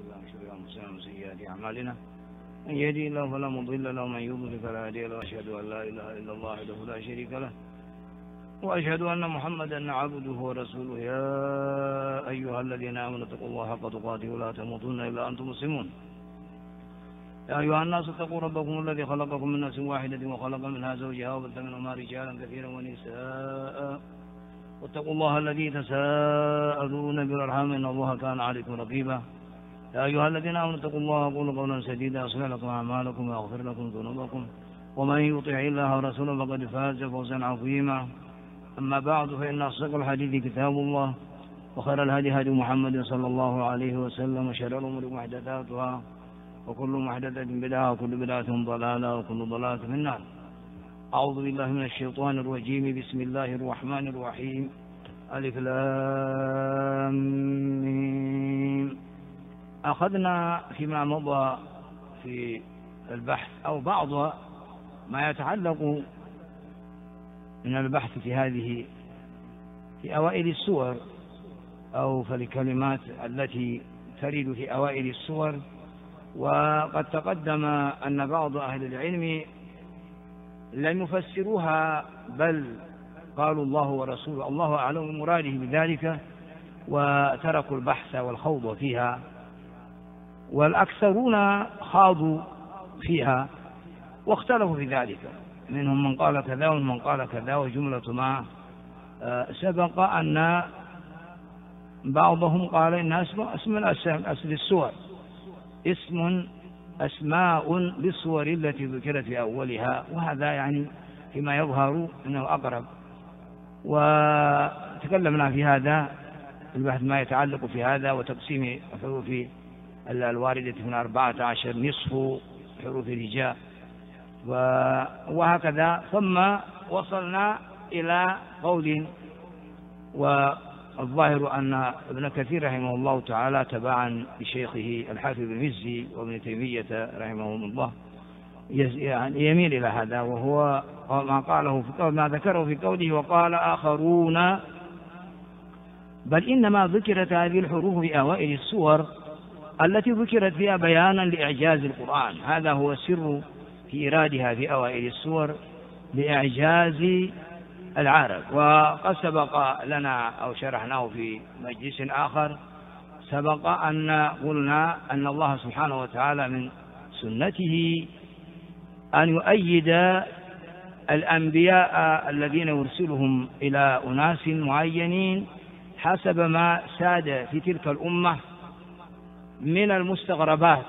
شر أنفسنا وسيئات أعمالنا من يهده الله فلا مضل له ومن يضلل فلا هادي له وأشهد أن لا إله إلا الله وحده لا شريك له وأشهد أن محمدا عبده ورسوله يا أيها الذين آمنوا اتقوا الله حق تقاته ولا تموتن إلا أنتم مسلمون يا أيها الناس اتقوا ربكم الذي خلقكم من نفس واحدة وخلق منها زوجها وبث منهما رجالا كثيرا ونساء واتقوا الله الذي تساءلون بالأرحام إن الله كان عليكم رقيبا يا أيها الذين آمنوا اتقوا الله وقولوا قولا سديدا يصلح لكم أعمالكم ويغفر لكم ذنوبكم ومن يطع الله ورسوله فقد فاز فوزا عظيما أما بعد فإن أصدق الحديث كتاب الله وخير الهدي هدي محمد صلى الله عليه وسلم وشر الأمور محدثاتها وكل محدثة بدعة وكل بدعة ضلالة وكل ضلالة في النار. أعوذ بالله من الشيطان الرجيم. بسم الله الرحمن الرحيم. ألف لام ميم. أخذنا فيما مضى في البحث أو بعض ما يتعلق من البحث في أوائل السور أو في الكلمات التي ترد في أوائل السور. وقد تقدم أن بعض أهل العلم لم يفسروها بل قالوا الله ورسوله الله أعلم مراده بذلك وتركوا البحث والخوض فيها، والأكثرون خاضوا فيها واختلفوا في ذلك، منهم من قال كذا ومن من قال كذا. وجملة ما سبق أن بعضهم قال إنها اسم أصل السور، أسماء للصور التي ذكرت في أولها، وهذا يعني فيما يظهر أنه أقرب. وتكلمنا في هذا البحث ما يتعلق في هذا وتقسيم حروف الواردة من 14 نصف حروف الهجاء وهكذا. ثم وصلنا إلى قول، والظاهر أن ابن كثير رحمه الله تعالى تبعا لشيخه الحافظ المزي وابن تيمية رحمهم الله يعني يميل إلى هذا، وهو ما ذكره في قوله وقال آخرون بل إنما ذكرت هذه الحروف في أوائل السور التي ذكرت فيها بيانا لإعجاز القرآن. هذا هو السر في إيرادها في أوائل السور لإعجاز العرب. وقد سبق لنا أو شرحناه في مجلس آخر سبق أن قلنا أن الله سبحانه وتعالى من سنته أن يؤيد الأنبياء الذين يرسلهم إلى أناس معينين حسب ما ساد في تلك الأمة من المستغربات.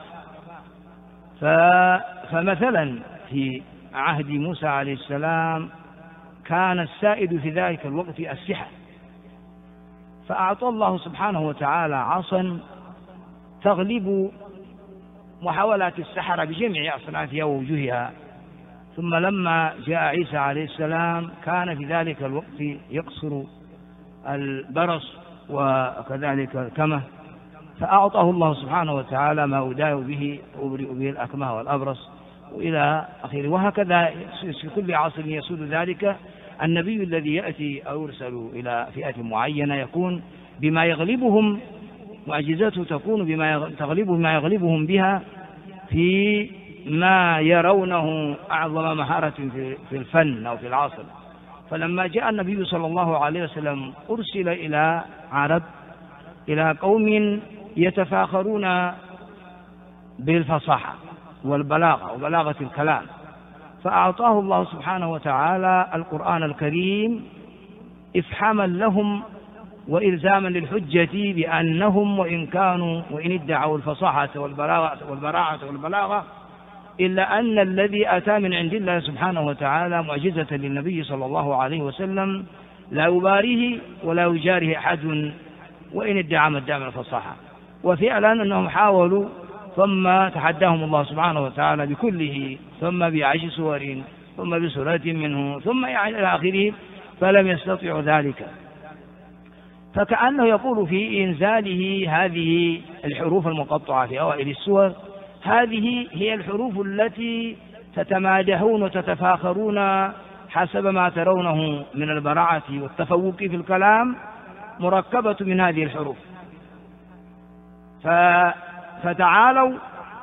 فمثلا في عهد موسى عليه السلام كان السائد في ذلك الوقت السحر، فأعطى الله سبحانه وتعالى عصا تغلب محاولات السحرة بجميع أصنافها ووجوهها. ثم لما جاء عيسى عليه السلام كان في ذلك الوقت يقصر البرص وكذلك الكمه، فأعطاه الله سبحانه وتعالى ما أداوي به أبرئ به الأكمه والأبرص وإلى آخره. وهكذا في كل عصر يسود ذلك النبي الذي يأتي أو يرسل إلى فئة معينة يكون بما يغلبهم، معجزاته تكون بما يغلبهم بها في ما يرونه أعظم مهارة في الفن أو في العصر. فلما جاء النبي صلى الله عليه وسلم أرسل إلى عرب، إلى قوم يتفاخرون بالفصاحة والبلاغة وبلاغة الكلام، فأعطاه الله سبحانه وتعالى القرآن الكريم إفحاما لهم وإلزاما للحجة بأنهم وإن ادعوا الفصاحة والبراعة والبلاغة إلا أن الذي أتى من عند الله سبحانه وتعالى معجزة للنبي صلى الله عليه وسلم لا يباريه ولا يجاره أحد وإن ادعى ما ادعى من الفصاحة. وفعلا أنهم حاولوا ثم تحداهم الله سبحانه وتعالى بكله، ثم ب10 سور ثم بسورة منه ثم إلى آخره، فلم يستطيعوا ذلك. فكأنه يقول في إنزاله هذه الحروف المقطعة في أوائل السور هذه هي الحروف التي تتمادحون وتتفاخرون حسب ما ترونه من البراعة والتفوق في الكلام مركبة من هذه الحروف. فتعالوا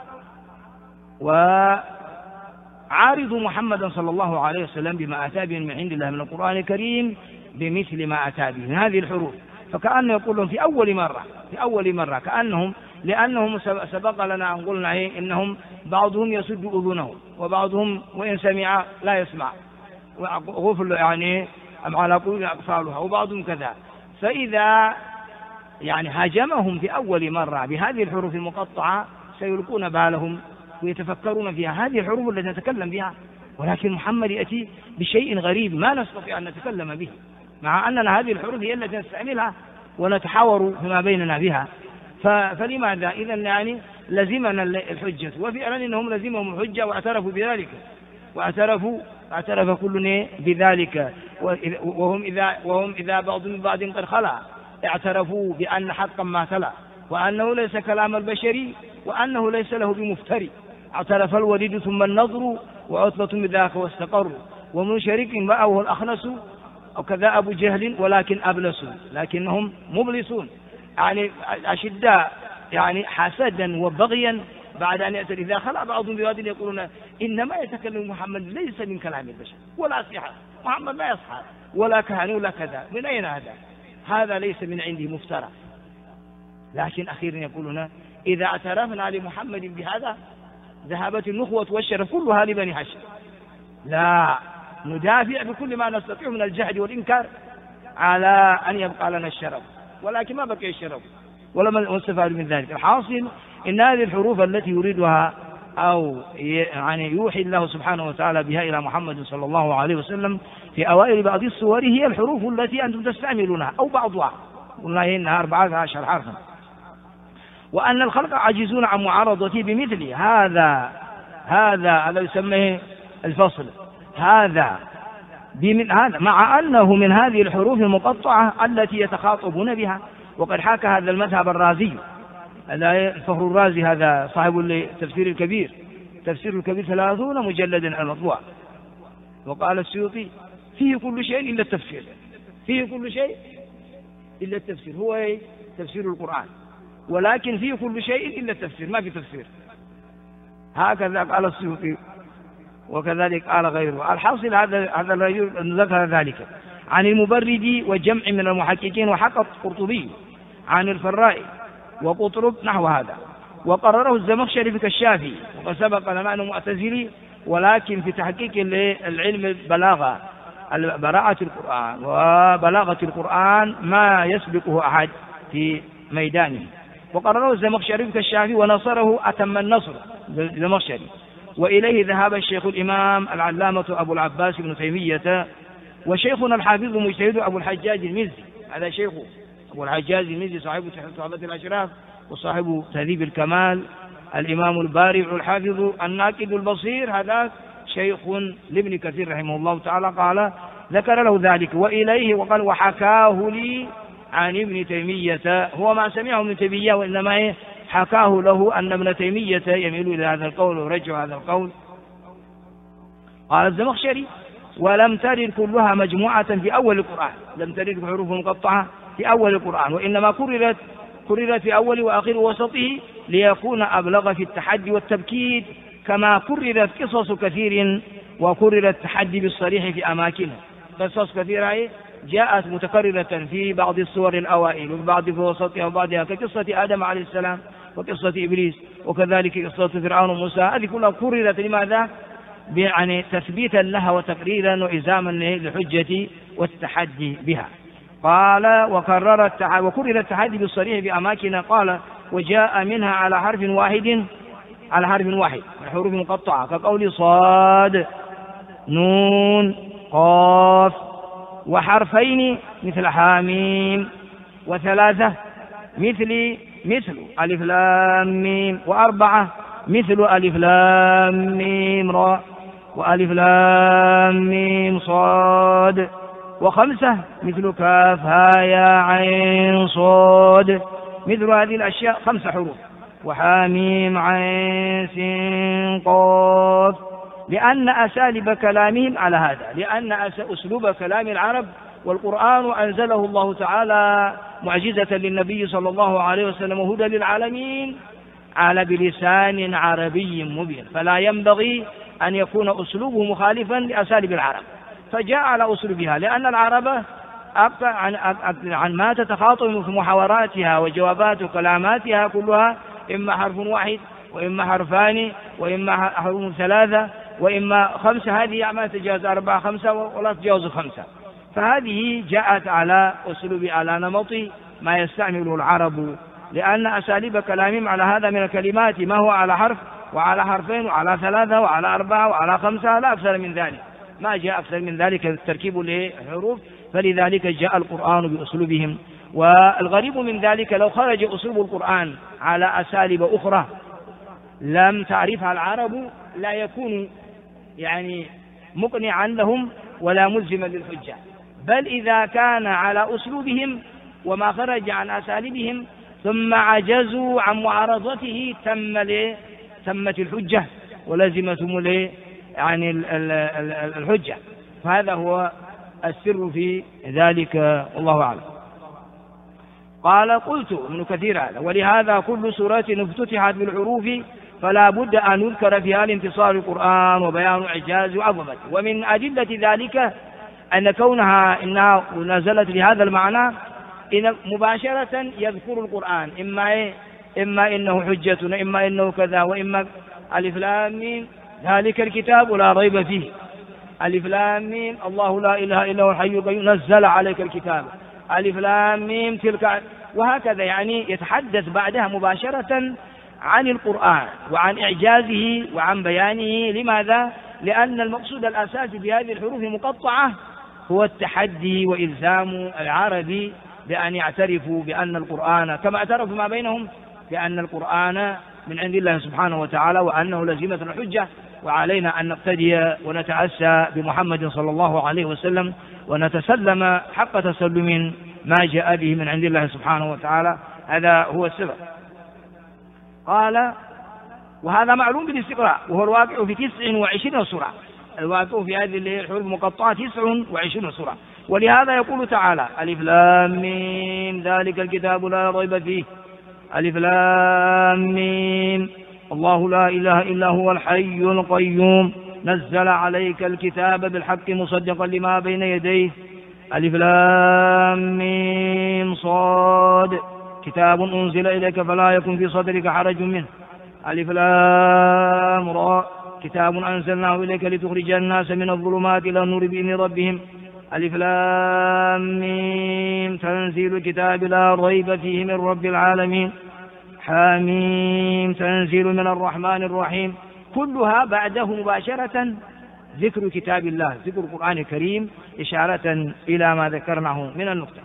وعارضوا محمدا صلى الله عليه وسلم بما أتى به من عند الله من القرآن الكريم بمثل ما أتى به من هذه الحروف. فكأنه يقول لهم في أول مرة كأنهم، لأنهم سبق لنا أن قلنا إنهم بعضهم يسد أذنه وبعضهم وإن سمع لا يسمع غفل يعني على قلوب أقفالها وبعضهم كذا. فإذا يعني هاجمهم في أول مرة بهذه الحروف المقطعة سيلقون بالهم ويتفكرون فيها، هذه الحروف التي نتكلم بها، ولكن محمد يأتي بشيء غريب ما نستطيع أن نتكلم به، مع أننا هذه الحروف هي التي نستعملها ونتحاور فيما بيننا بها. فلماذا إذن يعني لزمنا الحجة؟ وفعلا إنهم لزمهم الحجة واعترفوا بذلك، اعترف كل بذلك، وهم إذا بعض من بعض قد خلا اعترفوا بأن حقا ما تلا، وأنه ليس كلام البشري، وأنه ليس له بمفتري. اعترف الوليد ثم النظر وعتبة بذاك واستقر، ومن شريك بأوه الأخنس وكذا أبو جهل ولكن أبلسوا، لكنهم مبلسون يعني أشداء يعني حسدا وبغيا بعد أن يأتي. إذا خلع بعضهم ببعض يقولون إنما يتكلم محمد ليس من كلام البشر ولا صحة، محمد لا يصحى ولا كهن ولا كذا، من أين هذا ليس من عندي مفترى. لكن أخيرا يقولون إذا اعترفنا لمحمد بهذا ذهبت النخوة والشرف كلها لبني هاشم، لا ندافع بكل ما نستطيع من الجهد والإنكار على أن يبقى لنا الشرف، ولكن ما بقي الشرف ولا استفاد من ذلك. الحاصل إن هذه الحروف التي يريدها أو يعني يوحي الله سبحانه وتعالى بها إلى محمد صلى الله عليه وسلم في أوائل بعض السور هي الحروف التي أنتم تستعملونها أو بعضها، قلنا إنها 14 حرفا، وأن الخلق عاجزون عن معارضته بمثل هذا يسميه الفصل، هذا مع أنه من هذه الحروف المقطعة التي يتخاطبون بها. وقد حكى هذا المذهب الرازي، الفخر الرازي هذا صاحب التفسير الكبير، تفسير الكبير 30 مجلدا المطبوع، وقال السيوطي فيه كل شيء إلا التفسير، فيه كل شيء إلا التفسير، هو تفسير القرآن، ولكن فيه كل شيء إلا التفسير، ما في تفسير، هكذا قال السيوطي وكذلك قال غيره. الحاصل هذا الرجل ذكر ذلك عن المبرد وجمع من المحققين، وحقق القرطبي عن الفراء وقطرب نحو هذا، وقرره الزمخشري في كشافي، وقد سبق لنا أنه معتزلي، ولكن في تحقيق العلم البلاغة براءة القرآن وبلاغة القرآن ما يسبقه أحد في ميدانه. وقرره الزمخشري في كشافي ونصره أتم النصر الزمخشري، وإليه ذهب الشيخ الإمام العلامة أبو العباس بن تيمية، وشيخنا الحافظ المجتهد أبو الحجاج المزي، هذا شيخ أبو الحجاج المزي صاحب صحابة الأشراف وصاحب تهذيب الكمال، الإمام البارع الحافظ الناقد البصير، هذا شيخ لابن كثير رحمه الله تعالى، قال ذكر له ذلك. وإليه وقال وحكاه لي عن ابن تيمية، هو ما سمعه من تيمية وإنما حكاه له أن ابن تيمية يميل إلى هذا القول ويرجع هذا القول. قال الزمخشري ولم ترد كلها مجموعة في أول القرآن، لم ترد حروف مقطعة في أول القرآن، وإنما كررت في أول وآخر وسطه ليكون أبلغ في التحدي والتبكيد، كما كررت قصص كثير وكرر التحدي بالصريح في أماكنه. قصص كثيرة جاءت متكررة في بعض السور الأوائل وبعض في وسطها وبعضها، كقصة آدم عليه السلام وقصة إبليس، وكذلك قصة فرعون وموسى، هذه كلها كررت لماذا؟ يعني تثبيتا لها وتقريرا وإلزاما للحجة والتحدي بها. قال وكرر التحدي بالصريح بأماكن، قال وجاء منها على حرف واحد الحروف مقطعة، كقول صاد نون قاف، وحرفين مثل حاميم، وثلاثة مثل ألف لام ميم، وأربعة مثل ألف لام ميم را، وألف لام ميم صاد، وخمسة مثل كاف ها يا عين صاد، مثل هذه الأشياء 5 حروف، وحاميم عين سين قاف، لأن أساليب كلامهم على هذا، لأن أسلوب كلام العرب والقرآن أنزله الله تعالى معجزة للنبي صلى الله عليه وسلم وهدى للعالمين، على بلسان عربي مبين، فلا ينبغي أن يكون أسلوبه مخالفا لأساليب العرب، فجاء على أسلوبها، لأن العرب عن ما تتخاطب في محاوراتها وجوابات وكلاماتها كلها إما حرف واحد وإما حرفان وإما حروف ثلاثة وإما خمسة، هذه ما تجاوز 4 5 ولا تجاوز 5، فهذه جاءت على أسلوب على نمط ما يستعمله العرب، لأن أساليب كلامهم على هذا من الكلمات ما هو على حرف وعلى حرفين وعلى 3 وعلى 4 وعلى 5، لا أكثر من ذلك، ما جاء أكثر من ذلك التركيب للحروف، فلذلك جاء القرآن بأسلوبهم. والغريب من ذلك لو خرج أسلوب القرآن على أساليب أخرى لم تعرفها العرب لا يكون يعني مقنعا لهم ولا ملزما للحجة، بل إذا كان على أسلوبهم وما خرج عن أساليبهم ثم عجزوا عن معارضته تمت الحجة ولزمتهم يعني الحجة، فهذا هو السر في ذلك والله أعلم. قال قلت ابن كثير هذا ولهذا كل سورة افتتحت بالحروف فلا بد أن يذكر فيها الانتصار القرآن وبيان إعجاز وعظمته، ومن أدلة ذلك أن كونها إنها نزلت لهذا المعنى إن مباشرة يذكر القرآن إما إنه حجتنا إما إنه كذا وإما ألف لام ميم ذلك الكتاب لا ريب فيه، ألف لام ميم الله لا إله إلا هو الحي القيوم نزل عليك الكتاب، ألف لام ميم تلك، وهكذا يعني يتحدث بعدها مباشرة عن القرآن وعن إعجازه وعن بيانه. لماذا؟ لأن المقصود الأساسي بهذه الحروف المقطعة هو التحدي وإلزام العرب بأن يعترفوا بأن القرآن كما اعترفوا ما بينهم بأن القرآن من عند الله سبحانه وتعالى وأنه لزيمة الحجة، وعلينا أن نقتدي ونتأسى بمحمد صلى الله عليه وسلم ونتسلم حق تسلم ما جاء به من عند الله سبحانه وتعالى، هذا هو السبب. قال وهذا معلوم بالاستقراء وهو الواقع في 29 سورة، الواقع في هذه الحروف المقطعة 29 سورة، ولهذا يقول تعالى ألف لام ميم ذلك الكتاب لا ريب فيه، ألف لام ميم الله لا إله إلا هو الحي القيوم نزل عليك الكتاب بالحق مصدقا لما بين يديه، ألف لام ميم صاد كتاب أنزل إليك فلا يكن في صدرك حرج منه، ألف لام را كتاب أنزلناه إليك لتخرج الناس من الظلمات إلى النور بإذن ربهم، ألف لام ميم تنزيل الكتاب لا ريب فيه من رب العالمين، حميم تنزيل من الرحمن الرحيم، كلها بعده مباشرة ذكر كتاب الله، ذكر القرآن الكريم إشارة إلى ما ذكرناه من النقطة.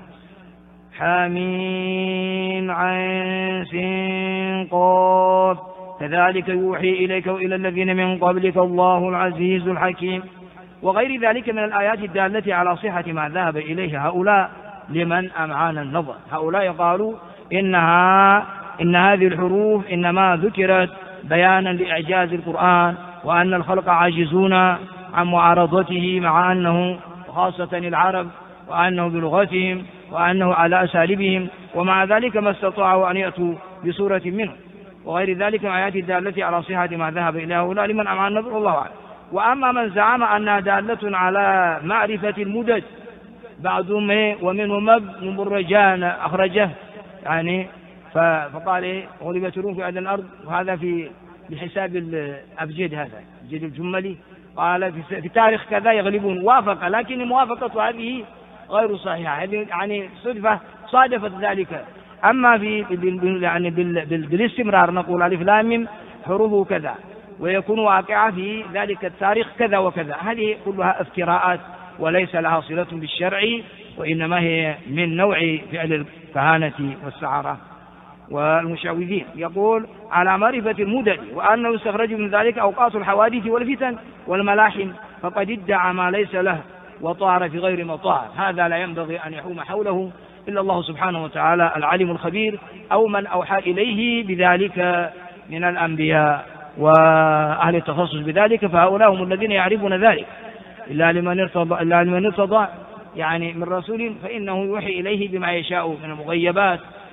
حميم عين سين قاف كذلك يوحي إليك وإلى الذين من قبلك الله العزيز الحكيم، وغير ذلك من الآيات الدالة على صحة ما ذهب إليه هؤلاء لمن أمعان النظر. هؤلاء قالوا إن هذه الحروف إنما ذكرت بيانا لإعجاز القرآن وأن الخلق عاجزون عن معارضته مع أنه خاصة العرب وأنه بلغتهم وأنه على أساليبهم، ومع ذلك ما استطاعوا أن يأتوا بسورة منه، وغير ذلك من الآيات الدالة على صحة ما ذهب إليه هؤلاء لمن أمعان النظر والله أعلم. وأما من زعم أنها دالة على معرفة المدد بعضهم ومنهم ابن برجان أخرجه يعني فقال غلبت الروم في أدنى الأرض، وهذا في بحساب الأبجد، هذا الأبجد الجملي قال في تاريخ كذا يغلبون، وافق، لكن الموافقة هذه غير صحيحة، هذه يعني صدفة صادفت ذلك. أما في يعني بالاستمرار نقول ألف لام ميم حروفه كذا ويكون واقعة في ذلك التاريخ كذا وكذا، هذه كلها افتراءات وليس لها صلة بالشرع، وإنما هي من نوع فعل الكهانة والسحرة والمشعوذين. يقول على معرفة المدد وأنه يستخرج من ذلك أوقات الحوادث والفتن والملاحم، فقد ادعى ما ليس له وطار في غير مطار، هذا لا ينبغي أن يحوم حوله إلا الله سبحانه وتعالى العليم الخبير أو من أوحى إليه بذلك من الأنبياء وأهل التخصص بذلك، فهؤلاء هم الذين يعرفون ذلك، إلا لمن ارتضى يعني من رسول فإنه يوحي إليه بما يشاء من المغيبات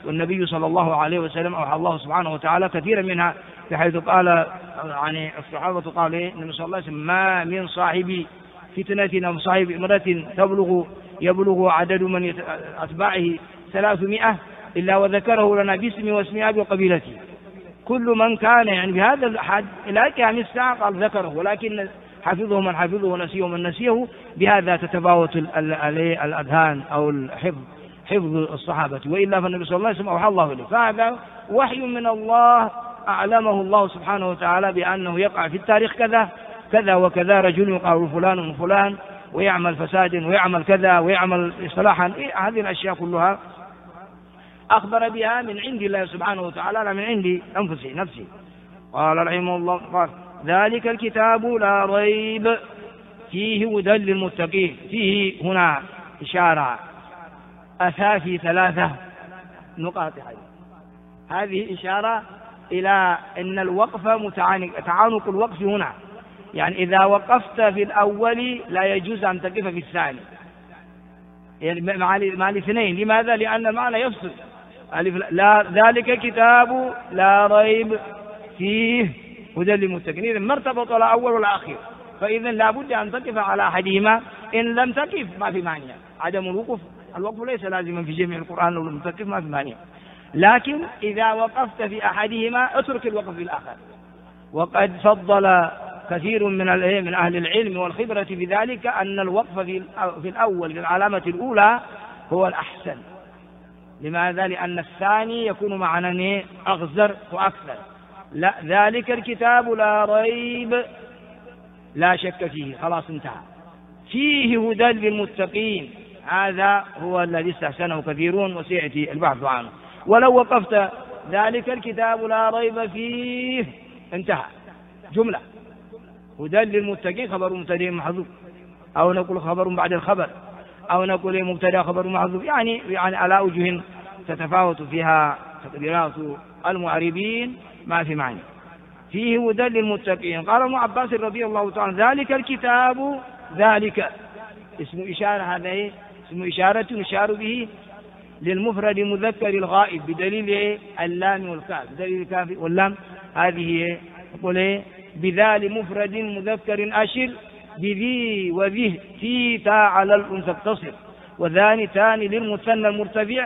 والنبي صلى الله عليه وسلم أوحى الله سبحانه وتعالى كثيرا منها، بحيث قال يعني الصحابة قال النبي صلى الله عليه وسلم: ما من صاحب فتنة أو صاحب امرأة يبلغ عدد من أتباعه 300 إلا وذكره لنا باسمه واسم أبي وقبيلته. كل من كان يعني بهذا الحد إلى قيام الساعة قال ذكره، ولكن حفظه من حفظه ونسيه من نسيه. بهذا تتفاوت الأذهان أو حفظ الصحابة، وإلا فالنبي صلى الله عليه وسلم أوحى الله إليه، فهذا وحي من الله أعلمه الله سبحانه وتعالى بأنه يقع في التاريخ كذا كذا وكذا، رجل يقال فلان وفلان ويعمل فساد ويعمل كذا ويعمل إصلاحا. هذه الأشياء كلها أخبر بها من عند الله سبحانه وتعالى لا من عند نفسه. قال رحمه الله: قال: ذلك الكتاب لا ريب فيه هدى للمتقين. فيه هنا إشارة في 3 نقاط. هذه إشارة إلى أن الوقف تعانق الوقف هنا، يعني إذا وقفت في الأول لا يجوز أن تقف في الثاني، يعني مع الاثنين. لماذا؟ لأن المعنى يفصل. ذلك كتاب لا ريب فيه هدى للمتقين، إذا ما ارتبط ولا أول ولا أخير، فإذا لا بد أن تقف على أحدهما. إن لم تقف ما في مانع. عدم الوقف ليس لازما في جميع القرآن، ولو لم تقف ما في مانع، لكن إذا وقفت في أحدهما اترك الوقف في الآخر. وقد فضل كثير من أهل العلم والخبرة بذلك أن الوقف في الأول في العلامة الأولى هو الأحسن. لماذا؟ لأن الثاني يكون معنى أغزر وأكثر. لا، ذلك الكتاب لا ريب لا شك فيه، خلاص انتهى. فيه هدى للمتقين، هذا هو الذي استحسنه كثيرون وسيأتي البحث عنه. ولو وقفت ذلك الكتاب لا ريب فيه انتهى، جملة. هدى للمتقين خبر مبتدأ محذوف، أو نقول خبر بعد الخبر، أو نقول مبتدأ خبر محذوف، يعني على أوجه تتفاوت فيها تقديرات المعربين ما في معنى. فيه هدى للمتقين. قال ابن عباس رضي الله تعالى: ذلك الكتاب، ذلك اسم إشارة، هذا اسم إشارة يشار به للمفرد مذكر الغائب بدليل اللام والكاف، دليل الكاف واللام. هذه يقول بذال مفرد مذكر أشر بذي وذه في تا على الأنثى اقتصر، وذان ثاني للمثنى المرتفع،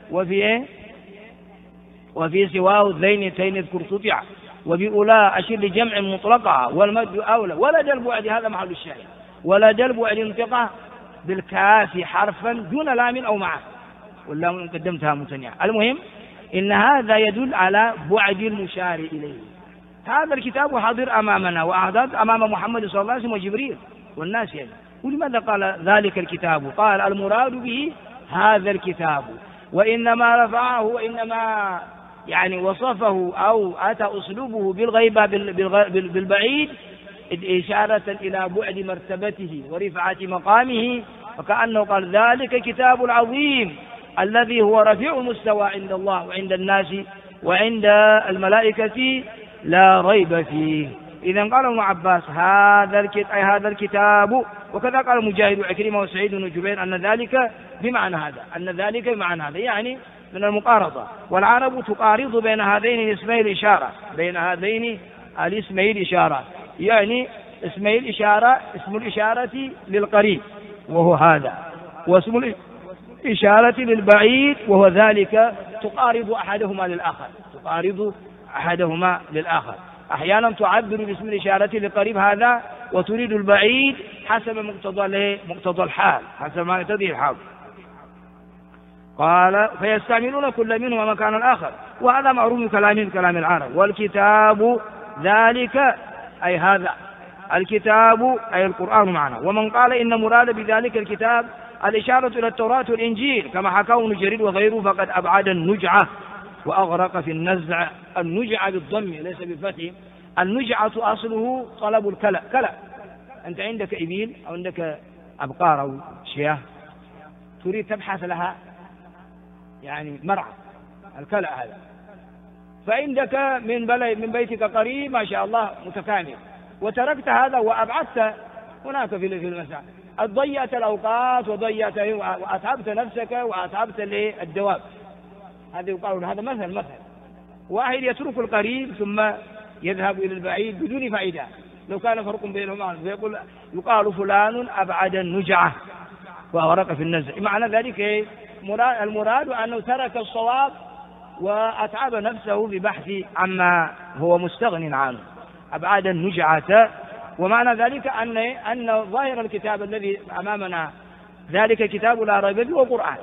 وفي سواه الذين تين اذكر تطع، وبأولى أشر لجمع مطلقة والمد أولى. ولدى البعد، هذا محل الشاهد، ولدى البعد انتقى بالكاف حرفا دون لام أو معه، واللام قدمتها مثنية. المهم إن هذا يدل على بعد المشار إليه. هذا الكتاب حاضر أمامنا، وأعداد أمام محمد صلى الله عليه وسلم وجبريل والناس يعني. ولماذا قال ذلك الكتاب؟ قال المراد به هذا الكتاب، وإنما رفعه، وإنما يعني وصفه أو أتى أسلوبه بالغيبة بالبعيد إشارة إلى بعد مرتبته ورفعة مقامه، وكأنه قال ذلك الكتاب العظيم الذي هو رفيع المستوى عند الله وعند الناس وعند الملائكة لا ريب فيه. إذا قال ابن عباس هذا الكتاب، وكذا قال مجاهد وعكرمة وسعيد بن جبير أن ذلك بمعنى هذا، يعني من المقارضة. والعرب تقارض بين هذين الاسمين الإشارة، يعني اسمي الإشارة، اسم الإشارة للقريب وهو هذا، واسم الإشارة للبعيد وهو ذلك، تقارض أحدهما للآخر. أحيانا تعبر باسم الإشارة للقريب هذا وتريد البعيد حسب مقتضى الحال، حسب ما يقتضي الحال. قال فيستعملون كل منهما مكان الآخر، وهذا معروف من كلام العرب. والكتاب ذلك أي هذا الكتاب أي القرآن معنا. ومن قال إن مراد بذلك الكتاب الإشارة إلى التوراة والإنجيل كما حكاه ابن جرير وغيره، فقد أبعد النجعة وأغرق في النزع. النجعة بالضم ليس بالفتح. النجعة أصله طلب الكلأ. أنت عندك إبيل أو عندك أبقار أو شياه تريد تبحث لها يعني مرعى، الكلأ هذا، فعندك من بيتك قريب ما شاء الله متكامل، وتركت هذا وأبعدت هناك في المساء، ضيعت الأوقات وأتعبت نفسك وأتعبت الدواب. هذا يقال هذا مثل واحد يترك القريب ثم يذهب إلى البعيد بدون فائدة لو كان فرق بينهما، يقال فلان أبعد النجعة وغرق في النزع. معنى ذلك المراد أنه ترك الصواب وأتعب نفسه ببحث عما هو مستغن عنه، أبعد النجعة. ومعنى ذلك أن ظاهر الكتاب الذي أمامنا ذلك كتاب لا ريب فيه وقرآن،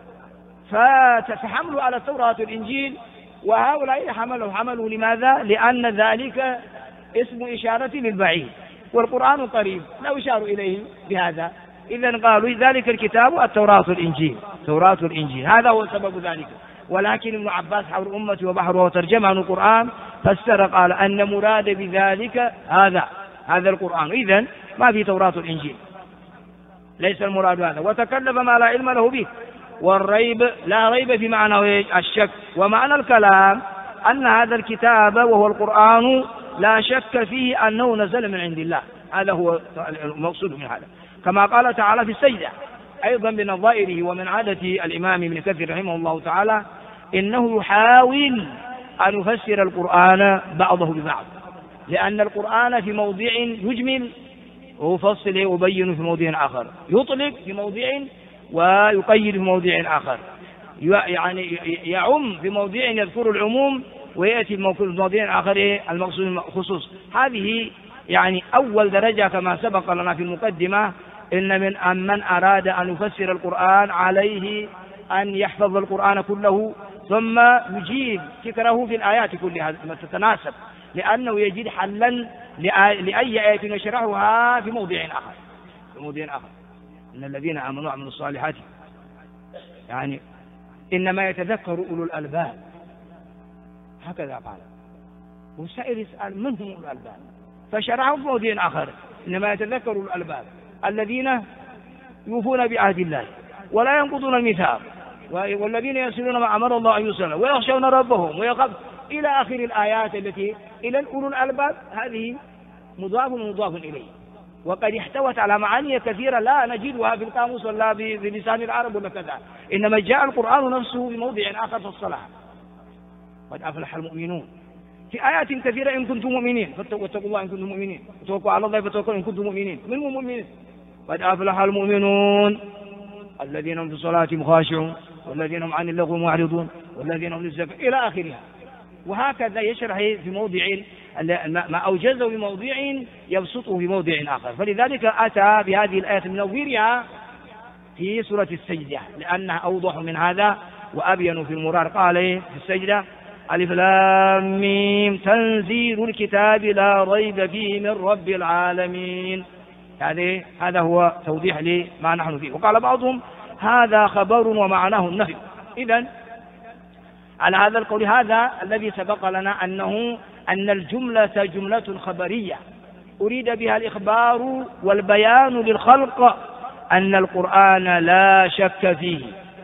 فتحملوا على التوراة والإنجيل، وهؤلاء حملوا لماذا؟ لأن ذلك اسم إشارة للبعيد والقرآن قريب لا يشار إليه بهذا، إذن قالوا ذلك الكتاب التوراة والإنجيل، هذا هو سبب ذلك. ولكن ابن عباس حول أمتي وبحره وترجمه عن القرآن فسر قال أن مراد بذلك هذا القرآن، إذن ما في توراة والإنجيل، ليس المراد هذا. وتكلف ما لا علم له به، والريب لا ريب في معنى الشك. ومعنى الكلام أن هذا الكتاب وهو القرآن لا شك فيه أنه نزل من عند الله، هذا هو المقصود من هذا. كما قال تعالى في السجدة أيضا بنظائره ومن عادة الإمام ابن كثير رحمه الله تعالى إنه يحاول أن يفسر القرآن بعضه ببعض، لأن القرآن في موضع يجمل ويفصل ويبين في موضع آخر، يطلق في موضع ويقيد في موضع آخر، يعني يعم في موضع يذكر العموم ويأتي في موضع آخر المقصود الخصوص. هذه يعني أول درجة كما سبق لنا في المقدمة، إن من أراد أن يفسر القرآن عليه أن يحفظ القرآن كله ثم يجيب فكره في الآيات كلها تتناسب، لأنه يجد حلا لأي آية يشرحها في موضع آخر. إن الذين آمنوا وعملوا الصالحات يعني إنما يتذكر أولو الألباب، هكذا قال. والسائل يسأل من هم أولو الألباب؟ فشرحوا في موضع آخر إنما يتذكر أولو الألباب الذين يوفون بعهد الله ولا ينقضون الميثاق والذين يصلون ما أمر الله أن يوصل ويخشون ربهم ويخاف إلى آخر الآيات التي إلى أولو الألباب. هذه مضاف إليه، وقد احتوت على معاني كثيرة لا نجدها في القاموس ولا بلسان العرب ولا كذا، إنما جاء القرآن نفسه في موضع آخر في الصلاة. قد أفلح المؤمنون في آيات كثيرة إن كنتم مؤمنين فاتقوا الله إن كنتم مؤمنين، وتوكلوا على الله فتوكلوا إن كنتم مؤمنين. من هم مؤمنين؟ قد أفلح المؤمنون الذين هم في صلاتهم خاشعون والذين هم عن اللغو معرضون والذين هم للزكاة إلى آخرها. وهكذا يشرح في موضع ما أوجزه في موضع يبسطه في موضع آخر. فلذلك أتى بهذه الآية من نظيرها في سورة السجدة لأنها أوضح من هذا وأبين في المراد. قال في السجدة ألف لام ميم تنزيل الكتاب لا ريب فيه من رب العالمين. يعني هذا هو توضيح لما نحن فيه. وقال بعضهم هذا خبر ومعناه النفي. إذن على هذا القول هذا الذي سبق لنا أن الجملة جملة خبرية أريد بها الإخبار والبيان للخلق أن القرآن لا شك فيه.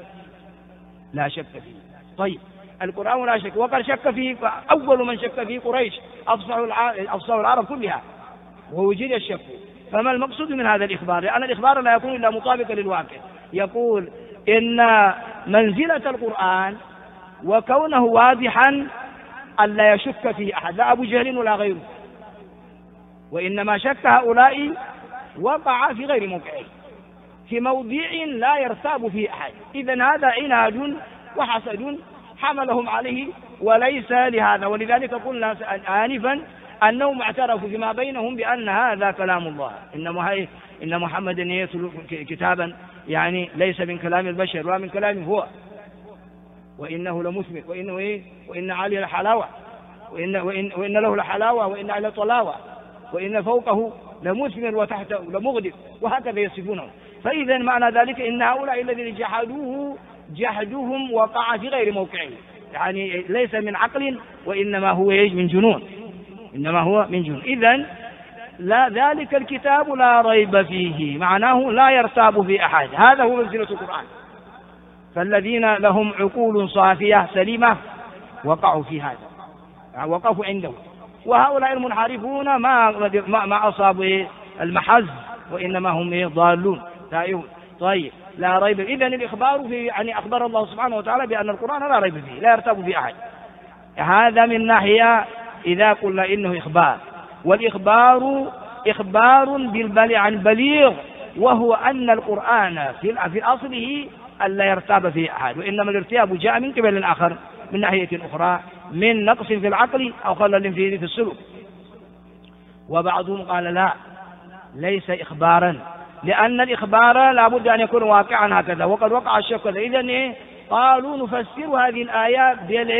طيب القرآن لا شك، وقد شك فيه أول من شك فيه قريش أفصح العرب كلها ووجد الشك. فما المقصود من هذا الإخبار؟ لأن الإخبار لا يكون إلا مطابقا للواقع. يقول إن منزلة القرآن وكونه واضحا ألا يشك فيه أحد، لا أبو جهل ولا غيره، وإنما شك هؤلاء وقع في غير موقعه في موضع لا يرتاب فيه أحد. إذن هذا عناد وحسد حملهم عليه وليس لهذا. ولذلك قلنا آنفا أنهم اعترفوا فيما بينهم بأن هذا كلام الله، إن محمدا يتلو كتابا يعني ليس من كلام البشر ولا من كلامه هو، وإنه لمثمر وإن عليه لحلاوة وإن له لحلاوة وإن عليه طلاوة وإن فوقه لمثمر وتحته لمغدر، وهكذا يصفونه. فإذا معنى ذلك إن هؤلاء الذين جحدوه جحدهم وقع في غير موقعه، يعني ليس من عقل وإنما هو من جنون، إذن لا ذلك الكتاب لا ريب فيه معناه لا يرتاب في أحد. هذا هو منزلة القرآن. فالذين لهم عقول صافية سليمة وقعوا في هذا، وقفوا عنده. وهؤلاء المنحرفون ما أصابوا المحز وإنما هم ضالون تائهون. طيب لا ريب. إذن الإخبار في يعني أخبر الله سبحانه وتعالى بأن القرآن لا ريب فيه، لا يرتاب فيه أحد. هذا من ناحية إذا قلنا إنه إخبار. والإخبار إخبار عن بليغ، وهو أن القرآن في أصله أن لا يرتاب فيه أحد، وإنما الارتياب جاء من قبل آخر من ناحية أخرى، من نقص في العقل أو خلل في السلوك. وبعضهم قال لا، ليس إخبارا، لأن الإخبار لا بد أن يكون واقعا هكذا، وقد وقع الشيء كذا. إذن قالوا نفسر هذه الآية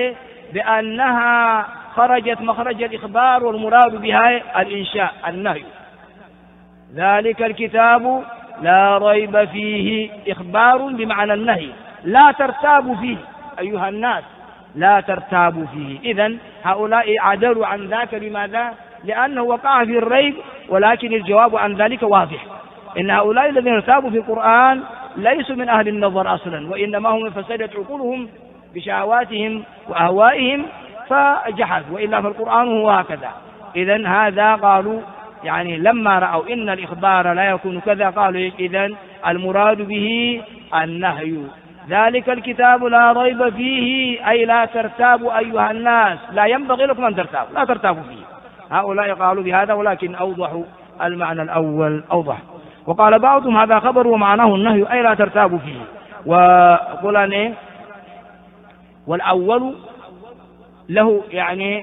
بأنها خرجت مخرج الإخبار، والمراد بها الإنشاء، النهي. ذلك الكتاب لا ريب فيه، إخبار بمعنى النهي، لا ترتاب فيه أيها الناس، لا ترتاب فيه. إذن هؤلاء عدلوا عن ذاك. لماذا؟ لأنه وقع في الريب، ولكن الجواب عن ذلك واضح، إن هؤلاء الذين ارتابوا في القرآن ليسوا من أهل النظر أصلا، وإنما هم فسدت عقولهم بشهواتهم وأهوائهم فجحدوا، وإلا فالقرآن هو هكذا. إذن هذا قالوا يعني لما رأوا إن الإخبار لا يكون كذا قالوا إذن المراد به النهي. ذلك الكتاب لا ريب فيه، أي لا ترتابوا أيها الناس، لا ينبغي لكم أن ترتابوا، لا ترتابوا فيه. هؤلاء قالوا بهذا، ولكن أوضحوا المعنى الأول أوضح. وقال بعضهم هذا خبر ومعناه النهي، أي لا ترتابوا فيه. وقلنا والأول له يعني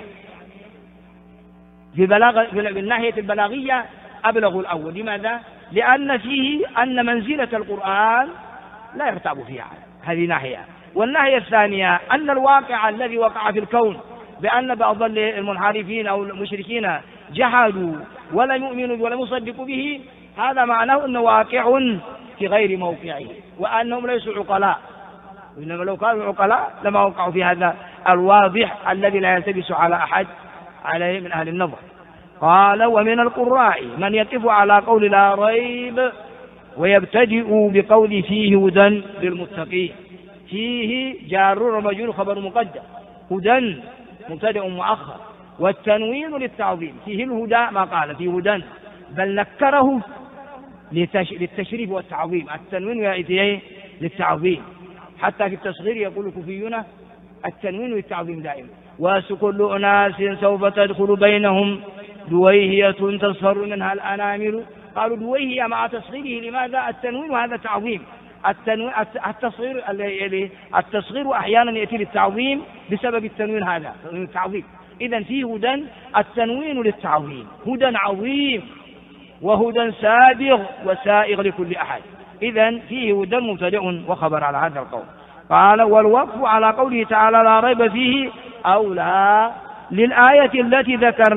بالناحية البلاغية أبلغ الأول. لماذا؟ لأن فيه أن منزلة القرآن لا يرتاب فيها، هذه ناحية. والناحية الثانية أن الواقع الذي وقع في الكون بأن بعض المنحرفين أو المشركين جحدوا ولم يؤمنوا ولم يصدقوا به، هذا معناه أنه واقع في غير موقعه، وأنهم ليسوا عقلاء، إنما لو كانوا عقلاء لما وقعوا في هذا الواضح الذي لا يلتبس على أحد عليه من أهل النظر. قال ومن القراء من يقف على قول لا ريب ويبتدئ بقول فيه هدى للمتقين. فيه جار ومجرور خبر مقدم، هدى مبتدأ مؤخر، والتنوين للتعظيم. فيه الهدى ما قال فيه هدى، بل نكره للتشريف والتعظيم. التنوين يأتي للتعظيم، حتى في التصغير يقول الكوفيون التنوين للتعظيم دائما. وكل أناس سوف تدخل بينهم دويهية تصفر منها الأنامل. قالوا دويهية مع تصغيره. لماذا؟ التنوين وهذا تعظيم. التصغير أحيانا يأتي للتعظيم بسبب التنوين، هذا التعظيم. إذن فيه هدى، التنوين للتعظيم، هدى عظيم وهدى سابغ وسائغ لكل أحد. إذن فيه هدى مبتدأ وخبر على هذا القول. قال والوقف على قوله تعالى لا ريب فيه أولى للآية التي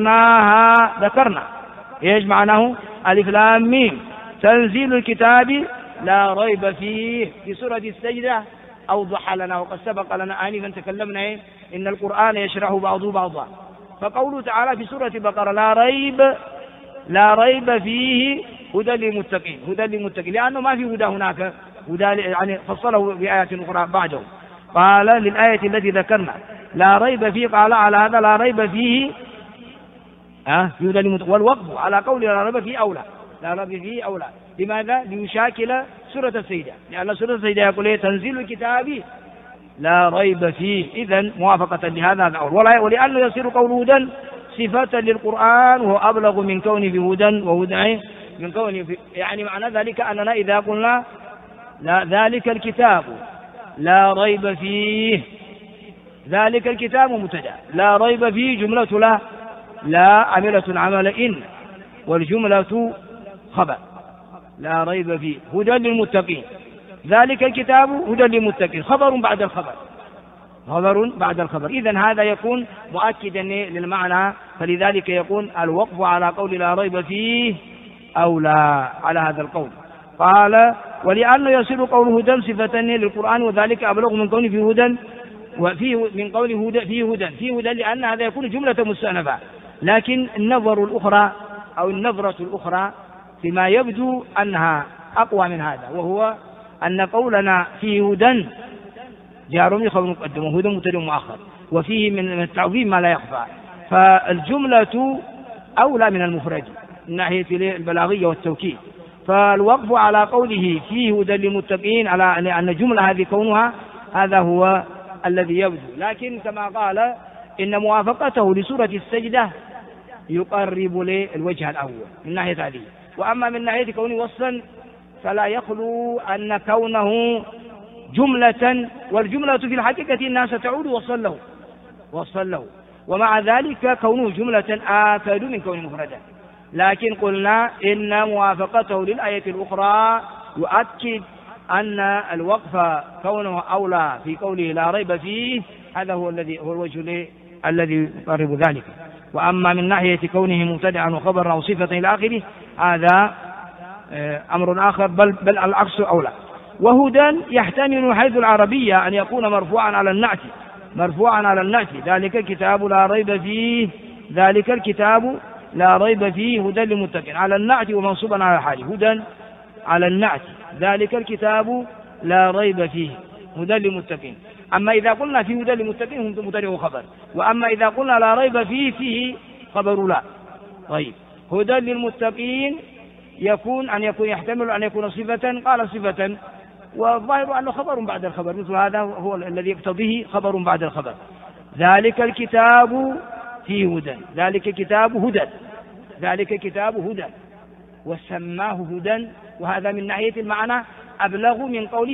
ذكرنا إيش معناه؟ ألف لام ميم تنزيل الكتاب لا ريب فيه في سورة السجدة أوضح لنا، وقد سبق لنا آنفا تكلمنا إن القرآن يشرح بعضه بعضا. فقوله تعالى في سورة البقرة لا ريب فيه هدى للمتقين، هدى للمتقين، لأنه ما في هدى هناك، هدى يعني فصله بآيات أخرى بعده. قال للآية التي ذكرنا لا ريب فيه، قال على هذا لا ريب فيه في هدى للمتقين. والوقف على قول لا ريب فيه أولى، لا ريب فيه أولى. لماذا؟ ليشاكل سورة السجدة، لأن سورة السجدة يقول تنزيل الكتاب لا ريب فيه. إذن موافقة لهذا الأول. ولأنه يصير قول هدى صفة للقرآن، وهو أبلغ من كونه بهدى وهدى من كونه يعني معنى ذلك أننا إذا قلنا ذلك الكتاب لا ريب فيه، ذلك الكتاب مبتدأ، لا ريب فيه جملة لا عملة عمل إن، والجملة خبر. لا ريب فيه هدى للمتقين، ذلك الكتاب هدى للمتقين، خبر بعد الخبر، خبر بعد الخبر. إذن هذا يكون مؤكدا للمعنى، فلذلك يكون الوقف على قول لا ريب فيه أولى على هذا القول. قال ولأنه يصير قوله هدى صفة للقرآن، وذلك أبلغ من كونه فيه هدى، وفيه من قوله هدى فيه هدى لأن هذا يكون جملة مستأنفة. لكن النظر الأخرى أو النظرة الأخرى فيما يبدو أنها أقوى من هذا، وهو أن قولنا فيه هدى جار خبر مقدم وهدى مبتدأ مؤخر، وفيه من التعظيم ما لا يخفى، فالجملة أولى من المفرد من ناحية البلاغية والتوكيد. فالوقف على قوله فيه هدى للمتقين على أن الجملة هذه كونها هذا هو الذي يبدو، لكن كما قال إن موافقته لسورة السجدة يقرب للوجه الأول من ناحية هذه. وأما من ناحية كونه وصلا فلا يخلو أن كونه جملة، والجملة في الحقيقة إنها ستعود وصل له، ومع ذلك كونه جملة آكد من كونه مفردا. لكن قلنا إن موافقته للآية الأخرى يؤكد أن الوقف كونه أولى في قوله لا ريب فيه، هذا هو الوجه الذي يقرب ذلك. وأما من ناحية كونه مبتدعا وخبرا أو صفة إلى آخره هذا أمر آخر، بل العكس أولى. وهدى يحتمل حيث العربية أن يكون مرفوعا على النعت، ذلك الكتاب لا ريب فيه هدى للمتقين، على النعت ومنصوبا على الحال، هدى على النعت، ذلك الكتاب لا ريب فيه هدى للمتقين. أما إذا قلنا فيه هدى للمتقين هم مبتدأ خبر، وأما إذا قلنا لا ريب فيه خبر لا. طيب، هدى للمتقين يحتمل أن يكون صفة، قال صفة، والظاهر أنه خبر بعد الخبر، مثل هذا هو الذي يقتضيه خبر بعد الخبر. ذلك الكتاب فيه هدى، ذلك الكتاب هدى وسماه هدى، وهذا من ناحية المعنى أبلغ من قول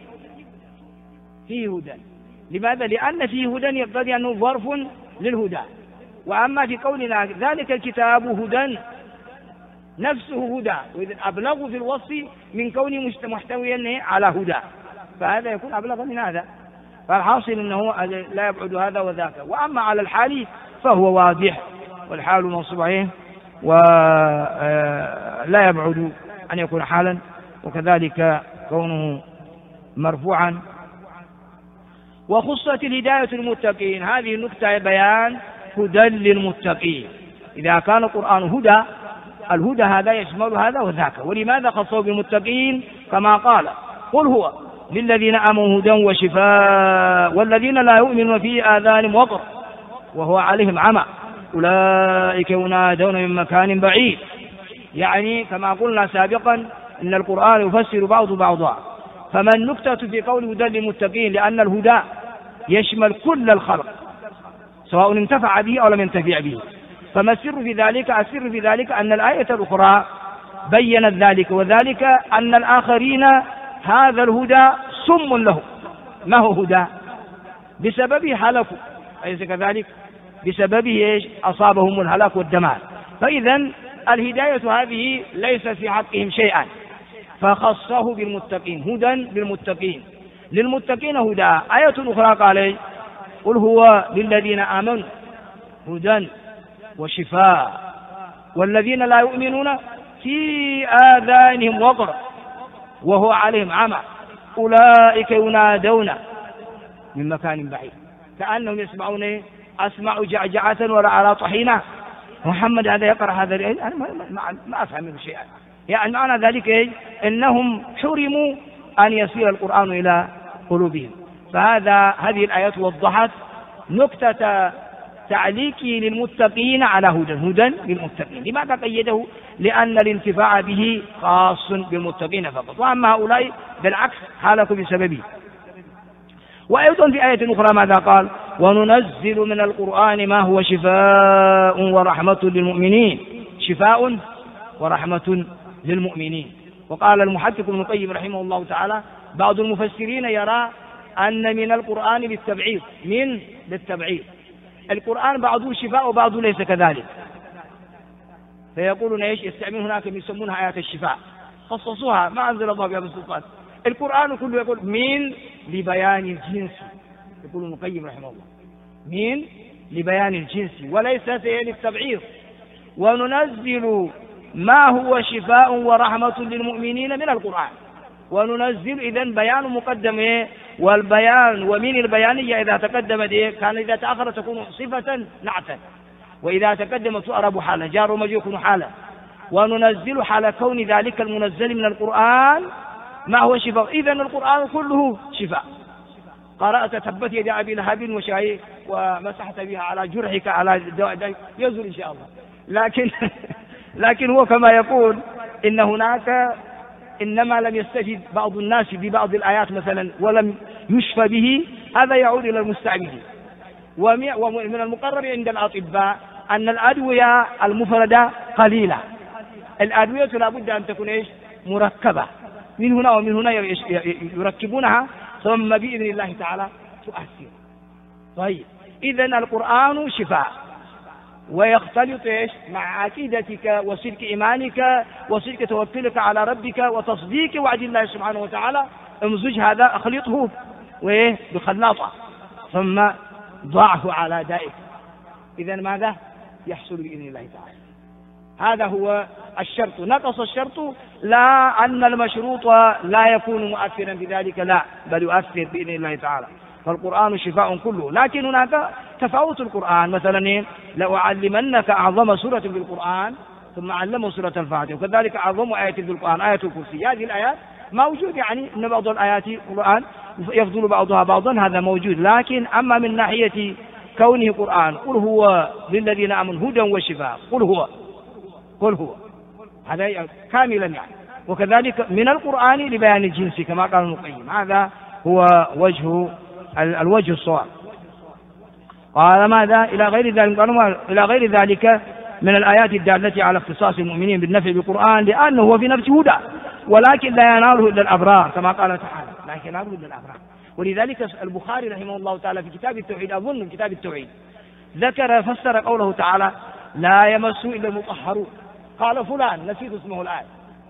فيه هدى. لماذا؟ لأن فيه هدى يقتضي أنه ظرف للهدى، وأما في قولنا ذلك الكتاب هدى نفسه هدى، وإذا أبلغ في الوصف من كونه محتويا على هدى، فهذا يكون أبلغ من هذا. فالحاصل أنه لا يبعد هذا وذاك. وأما على الحال فهو واضح، والحال منصوب عليه ولا يبعد أن يكون حالا، وكذلك كونه مرفوعا. وخصت الهداية المتقين، هذه النكتة بيان هدى للمتقين. إذا كان القرآن هدى، الهدى هذا يشمل هذا وذاك. ولماذا خصوا بالمتقين؟ كما قال قل هو للذين آمنوا هدى وشفاء والذين لا يؤمنون في آذانهم وقر وهو عليهم عمى أولئك ينادون من مكان بعيد. يعني كما قلنا سابقا إن القرآن يفسر بعضا، فما النكتة في قول هدى للمتقين؟ لأن الهدى يشمل كل الخلق سواء انتفع به أو لم ينتفع به. فما السر في ذلك؟ السر في ذلك أن الآية الأخرى بيّنت ذلك، وذلك أن الآخرين هذا الهدى سم لهم. ما هو هدى؟ بسببه هلكوا، أليس كذلك؟ بسببه أصابهم الهلاك والدمار. فإذا الهداية هذه ليس في حقهم شيئا، فخصه بالمتقين، هدى بالمتقين، للمتقين هدى. آية أخرى قال قل هو للذين آمنوا هدى وشفاء والذين لا يؤمنون في آذانهم وقر وهو عليهم عمى أولئك ينادون من مكان بعيد. كأنهم يسمعون أسمع جعجعة ولا على طحينة. محمد هذا يقرأ هذا أنا ما أفهم منه شيئا. يعني معنى ذلك إنهم حرموا أن يصير القرآن إلى قلوبهم. هذه الآيات وضحت نكتة تعليقي للمتقين على هدى للمتقين. لماذا قيده؟ لأن الانتفاع به خاص بالمتقين فقط، وأما هؤلاء بالعكس هلكوا بسببه. وأيضا في آية أخرى ماذا قال؟ وننزل من القرآن ما هو شفاء ورحمة للمؤمنين، شفاء ورحمة للمؤمنين. وقال المحقق ابن القيم رحمه الله تعالى بعض المفسرين يرى أن من القرآن للتبعيض، القرآن بعضه شفاء وبعضه ليس كذلك، فيقولون يستعملون هناك يسمونها آيات الشفاء، خصصوها ما أنزل الله بها بالسلطان. القرآن كله يقول من لبيان الجنس، يقول ابن القيم رحمه الله من لبيان الجنس وليس للتبعيض. وننزل ما هو شفاء ورحمة للمؤمنين من القرآن. وننزل إذن بيان مقدم والبيان ومن البيانية إذا تقدمت كان إذا تأخر تكون صفة نعتا، وإذا تقدمت تؤرب حالا، جار ومجرور يكون حالا. وننزل حال كون ذلك المنزل من القرآن ما هو شفاء. إذن القرآن كله شفاء. قرأت تبت يد أبي لهب وشاي ومسحت بها على جرحك على داء يزول إن شاء الله. لكن هو كما يقول إن هناك إنما لم يستجب بعض الناس ببعض الآيات مثلا ولم يشفى به، هذا يعود إلى المستعبدين. ومن المقرر عند الأطباء أن الأدوية المفردة قليلة، الأدوية لا بد أن تكون مركبة من هنا ومن هنا يركبونها، ثم بإذن الله تعالى تؤثر. طيب، إذن القرآن شفاء، ويختلط مع عقيدتك وصدق إيمانك وصدق توكلك على ربك وتصديق وعد الله سبحانه وتعالى. امزج هذا، اخلطه بخلاطة ثم ضعه على دائك. إذن ماذا يحصل بإذن الله تعالى؟ هذا هو الشرط. نقص الشرط، لا أن المشروط لا يكون مؤثرا بذلك، لا، بل يؤثر بإذن الله تعالى. فالقرآن شفاء كله، لكن هناك تفاوت القرآن. مثلا لأعلمنك أعظم سورة في القرآن ثم علمه سورة الفاتحة، وكذلك أعظم آية في القرآن آية الكرسي. هذه الآيات موجود، يعني أن بعض الآيات في القرآن يفضل بعضها بعضا، هذا موجود. لكن أما من ناحية كونه قرآن، قل هو للذين آمنوا هدى وشفاء، قل هو هذا كاملا يعني. وكذلك من القرآن لبيان الجنس كما قال ابن القيم، هذا هو الوجه الصواب. قال ماذا إلى غير ذلك من الآيات الدالة على اختصاص المؤمنين بالنفع بالقرآن، لأنه هو في نفسه هدى، ولكن لا يناله إلا الأبرار كما قال تعالى، لكن يناله إلا الأبرار. ولذلك البخاري رحمه الله تعالى في كتاب التوحيد، أظن كتاب التوحيد، فسر قوله تعالى لا يمس إلا المطهرون. قال فلان نسيت اسمه الآن،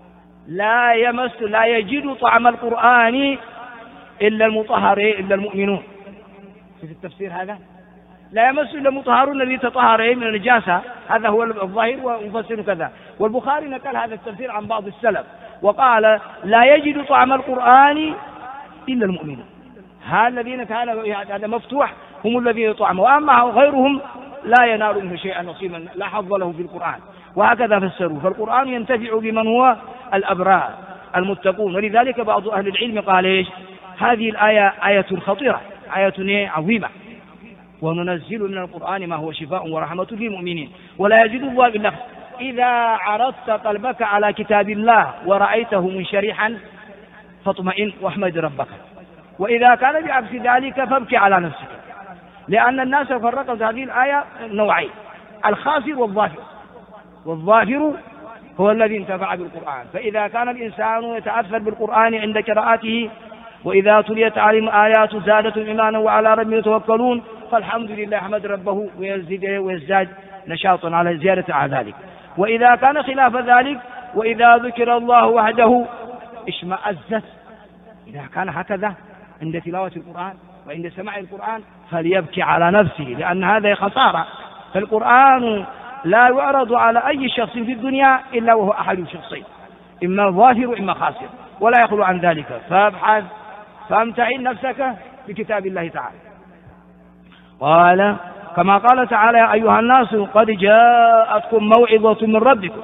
لا يجد طعم القرآن إلا المطهرين إلا المؤمنون. في التفسير هذا لا يمس إلا المطهرون الذي تطهر من النجاسة، هذا هو الظاهر ومفسر كذا. والبخاري نقل هذا التفسير عن بعض السلف وقال لا يجد طعم القرآن إلا المؤمنون. الذين كان هذا مفتوح هم الذين طعموا، وأما غيرهم لا ينال منه شيئا نصيبا لا حظ له في القرآن. وهكذا فسروا. فالقرآن ينتفع بمن هو الأبرار المتقون. ولذلك بعض أهل العلم قال هذه الآية آية خطيرة، آية عظيمة، وننزل من القرآن ما هو شفاء ورحمة للمؤمنين ولا يزيد الله بالنفس. إذا عرضت قلبك على كتاب الله ورأيته منشرحا فاطمئن واحمد ربك، وإذا كان بعكس ذلك فابكي على نفسك، لأن الناس فرقوا هذه الآية نوعين: الخاسر والظافر. والظافر هو الذي انتفع بالقرآن، فإذا كان الإنسان يتأثر بالقرآن عند قراءته وإذا تليت عليهم آيات زادتهم إيمانا وعلى ربهم يتوكلون فالحمد لله أحمد ربه ويزداد نشاطا على زيادة على ذلك. وإذا كان خلاف ذلك وإذا ذكر الله وحده اشمأزت. إذا كان هكذا عند تلاوة القرآن وعند سماع القرآن فليبكي على نفسه، لأن هذا خسارة. فالقرآن لا يعرض على أي شخص في الدنيا إلا وهو أحد الشخصين، إما ظاهر وإما خاسر، ولا يخلو عن ذلك. فابحث فامتعن نفسك بكتاب الله تعالى. قال كما قال تعالى يا أيها الناس قد جاءتكم موعظة من ربكم